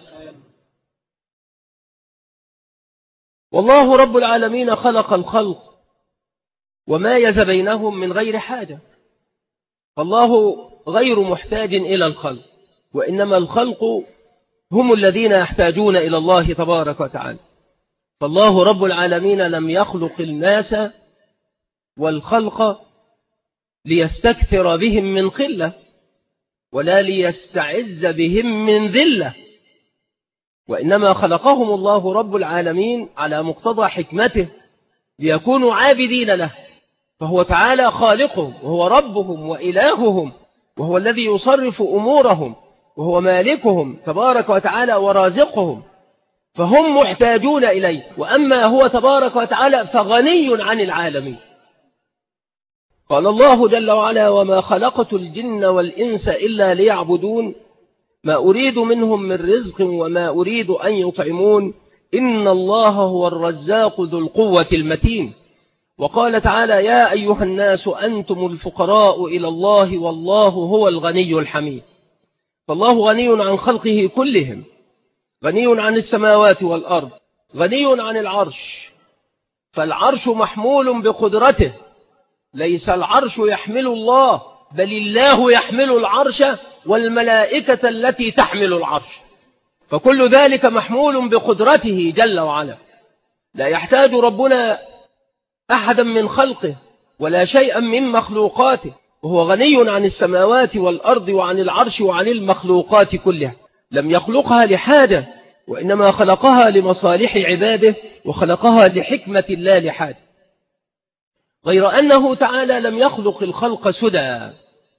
والله رب العالمين خلق الخلق ومايز بينهم من غير حاجة، فالله غير محتاج إلى الخلق، وإنما الخلق هم الذين يحتاجون إلى الله تبارك وتعالى. فالله رب العالمين لم يخلق الناس والخلق ليستكثر بهم من قلة، ولا ليستعز بهم من ذلة، وإنما خلقهم الله رب العالمين على مقتضى حكمته ليكونوا عابدين له، فهو تعالى خالقهم، وهو ربهم وإلههم، وهو الذي يصرف أمورهم، وهو مالكهم تبارك وتعالى ورازقهم، فهم محتاجون إليه. وأما هو تبارك وتعالى فغني عن العالمين. قال الله جل وعلا: وما خلقت الجن والإنس إلا ليعبدون ما أريد منهم من رزق وما أريد أن يطعمون إن الله هو الرزاق ذو القوة المتين. وقال تعالى: يا أيها الناس أنتم الفقراء إلى الله والله هو الغني الحميد. فالله غني عن خلقه كلهم، غني عن السماوات والأرض، غني عن العرش، فالعرش محمول بقدرته، ليس العرش يحمل الله، بل الله يحمل العرش والملائكة التي تحمل العرش، فكل ذلك محمول بقدرته جل وعلا. لا يحتاج ربنا أحدا من خلقه ولا شيئا من مخلوقاته، وهو غني عن السماوات والأرض وعن العرش وعن المخلوقات كلها. لم يخلقها لحاجة، وإنما خلقها لمصالح عباده، وخلقها لحكمة الله لحاجة، غير أنه تعالى لم يخلق الخلق سدى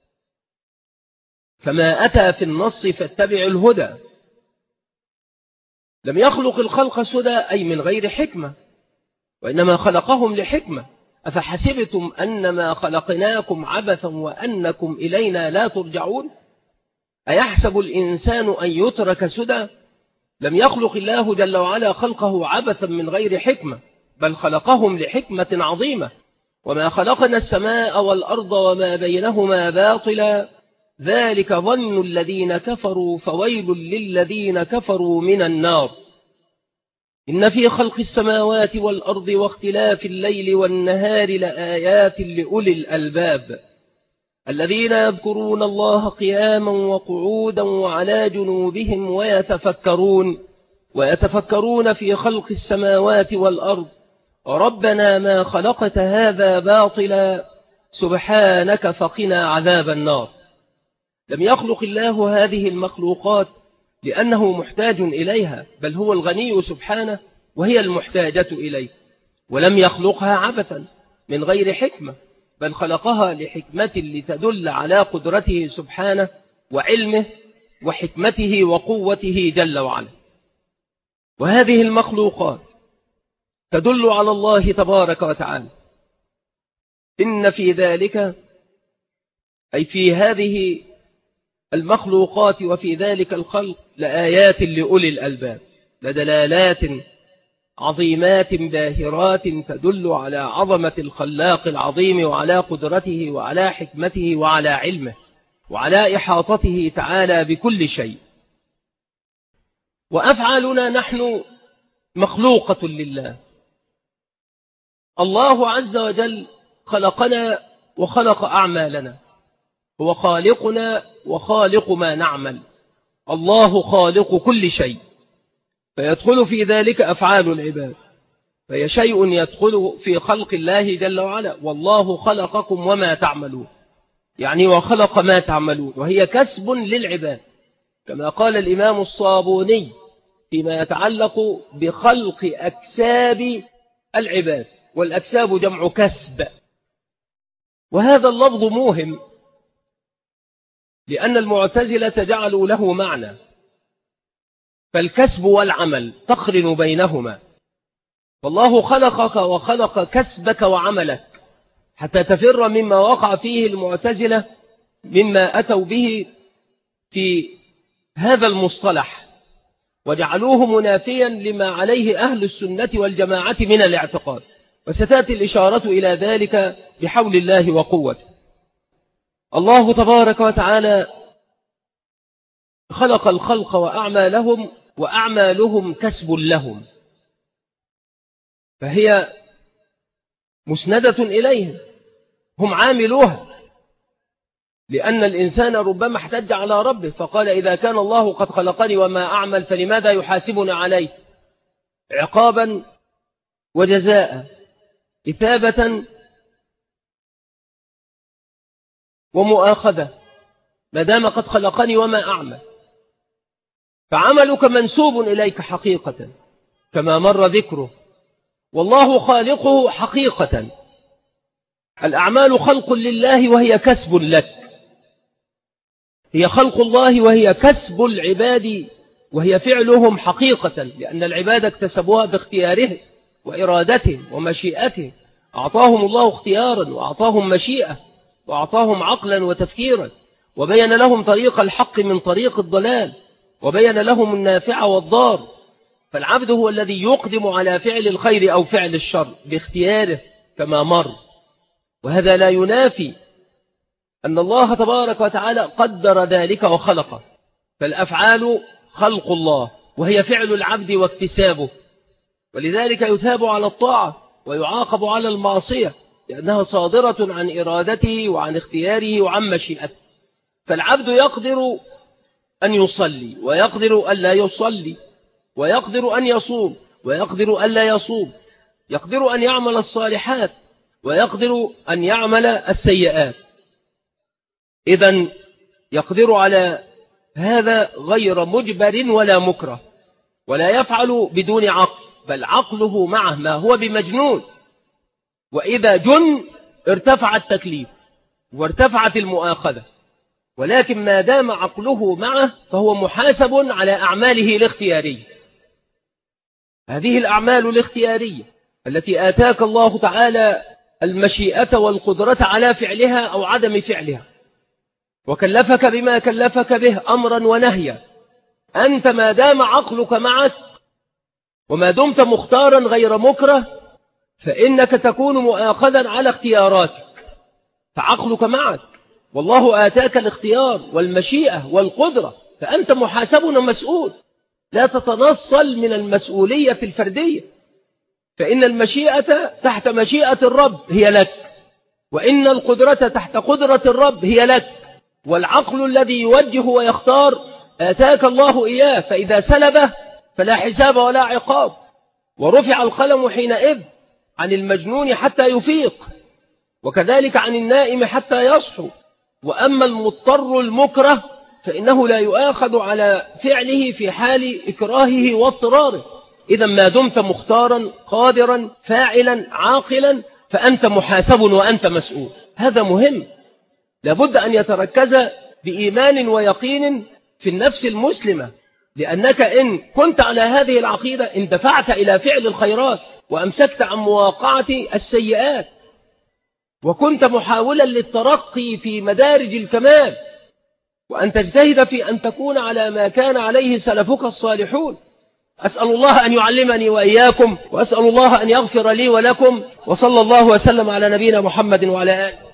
كما أتى في النص: فاتبع الهدى. لم يخلق الخلق سدى أي من غير حكمة، وإنما خلقهم لحكمة. أفحسبتم أنما خلقناكم عبثا وأنكم إلينا لا ترجعون؟ أيحسب الإنسان أن يترك سدى؟ لم يخلق الله جل وعلا خلقه عبثا من غير حكمة، بل خلقهم لحكمة عظيمة. وما خلقنا السماء والأرض وما بينهما باطلا ذلك ظن الذين كفروا فويل للذين كفروا من النار. إن في خلق السماوات والأرض واختلاف الليل والنهار لآيات لأولي الألباب الذين يذكرون الله قياما وقعودا وعلى جنوبهم ويتفكرون في خلق السماوات والأرض ربنا ما خلقت هذا باطلا سبحانك فقنا عذاب النار. لم يخلق الله هذه المخلوقات لأنه محتاج إليها، بل هو الغني سبحانه وهي المحتاجة إليه، ولم يخلقها عبثا من غير حكمة، بل خلقها لحكمة لتدل على قدرته سبحانه وعلمه وحكمته وقوته جل وعلا. وهذه المخلوقات تدل على الله تبارك وتعالى. إن في ذلك، أي في هذه المخلوقات وفي ذلك الخلق، لآيات لأولي الألباب، لدلالات عظيمات باهرات تدل على عظمة الخلاق العظيم وعلى قدرته وعلى حكمته وعلى علمه وعلى إحاطته تعالى بكل شيء. وأفعالنا نحن مخلوقة لله. الله عز وجل خلقنا وخلق أعمالنا، هو خالقنا وخالق ما نعمل. الله خالق كل شيء، فيدخل في ذلك أفعال العباد، فهي شيء يدخل في خلق الله جل وعلا. والله خلقكم وما تعملون، يعني وخلق ما تعملون، وهي كسب للعباد، كما قال الإمام الصابوني فيما يتعلق بخلق أكساب العباد، والأكساب جمع كسب. وهذا اللفظ موهم، لأن المعتزلة جعلوا له معنى، فالكسب والعمل تقرن بينهما. والله خلقك وخلق كسبك وعملك حتى تفر مما وقع فيه المعتزلة مما أتوا به في هذا المصطلح، وجعلوه منافيا لما عليه أهل السنة والجماعة من الاعتقاد، وستأتي الإشارة إلى ذلك بحول الله وقوته. الله تبارك وتعالى خلق الخلق وأعمالهم، وأعمالهم كسب لهم، فهي مسندة إليهم، هم عاملوها، لأن الإنسان ربما احتج على ربه فقال إذا كان الله قد خلقني وما أعمل فلماذا يحاسبني عليه؟ عقابا وجزاء، إثابة ومؤاخذة، ما دام قد خلقني وما أعمل. فعملك منسوب إليك حقيقة كما مر ذكره، والله خالقه حقيقة. الأعمال خلق لله وهي كسب لك، هي خلق الله وهي كسب العباد، وهي فعلهم حقيقة، لأن العباد اكتسبوها باختيارهم وإرادتهم ومشيئتهم. أعطاهم الله اختيارا، وأعطاهم مشيئة، وأعطاهم عقلا وتفكيرا، وبين لهم طريق الحق من طريق الضلال، وبين لهم النافع والضار. فالعبد هو الذي يقدم على فعل الخير أو فعل الشر باختياره كما مر. وهذا لا ينافي أن الله تبارك وتعالى قدر ذلك وخلقه. فالأفعال خلق الله وهي فعل العبد واكتسابه، ولذلك يثاب على الطاعة ويعاقب على المعصية، لأنها صادرة عن إرادته وعن اختياره وعن مشيئته. فالعبد يقدر أن يصلي، ويقدر أن لا يصلي، ويقدر أن يصوم، ويقدر أن لا يصوم، يقدر أن يعمل الصالحات، ويقدر أن يعمل السيئات. إذن يقدر على هذا غير مجبر ولا مكره، ولا يفعل بدون عقل، بل عقله معه ما هو بمجنون. وإذا جن ارتفع التكليف وارتفعت المؤاخذة، ولكن ما دام عقله معه فهو محاسب على أعماله الاختيارية. هذه الأعمال الاختيارية التي آتاك الله تعالى المشيئة والقدرة على فعلها أو عدم فعلها، وكلفك بما كلفك به أمرا ونهيا، أنت ما دام عقلك معك وما دمت مختارا غير مكره فإنك تكون مؤاخذا على اختياراتك، فعقلك معك، والله آتاك الاختيار والمشيئة والقدرة، فأنت محاسب ومسؤول. لا تتنصل من المسؤولية الفردية، فإن المشيئة تحت مشيئة الرب هي لك، وإن القدرة تحت قدرة الرب هي لك، والعقل الذي يوجه ويختار آتاك الله إياه، فإذا سلبه فلا حساب ولا عقاب. ورفع القلم حينئذ عن المجنون حتى يفيق، وكذلك عن النائم حتى يصحو. وأما المضطر المكره فإنه لا يؤاخذ على فعله في حال إكراهه واضطراره. إذا ما دمت مختارا قادرا فاعلا عاقلا فأنت محاسب وأنت مسؤول. هذا مهم، لابد أن يتركز بإيمان ويقين في النفس المسلمة، لأنك إن كنت على هذه العقيدة اندفعت إلى فعل الخيرات وأمسكت عن مواقعة السيئات، وكنت محاولا للترقي في مدارج الكمال، وأن تجتهد في أن تكون على ما كان عليه سلفك الصالحون. أسأل الله أن يعلمني وإياكم، وأسأل الله أن يغفر لي ولكم، وصلى الله وسلم على نبينا محمد وعلى آله.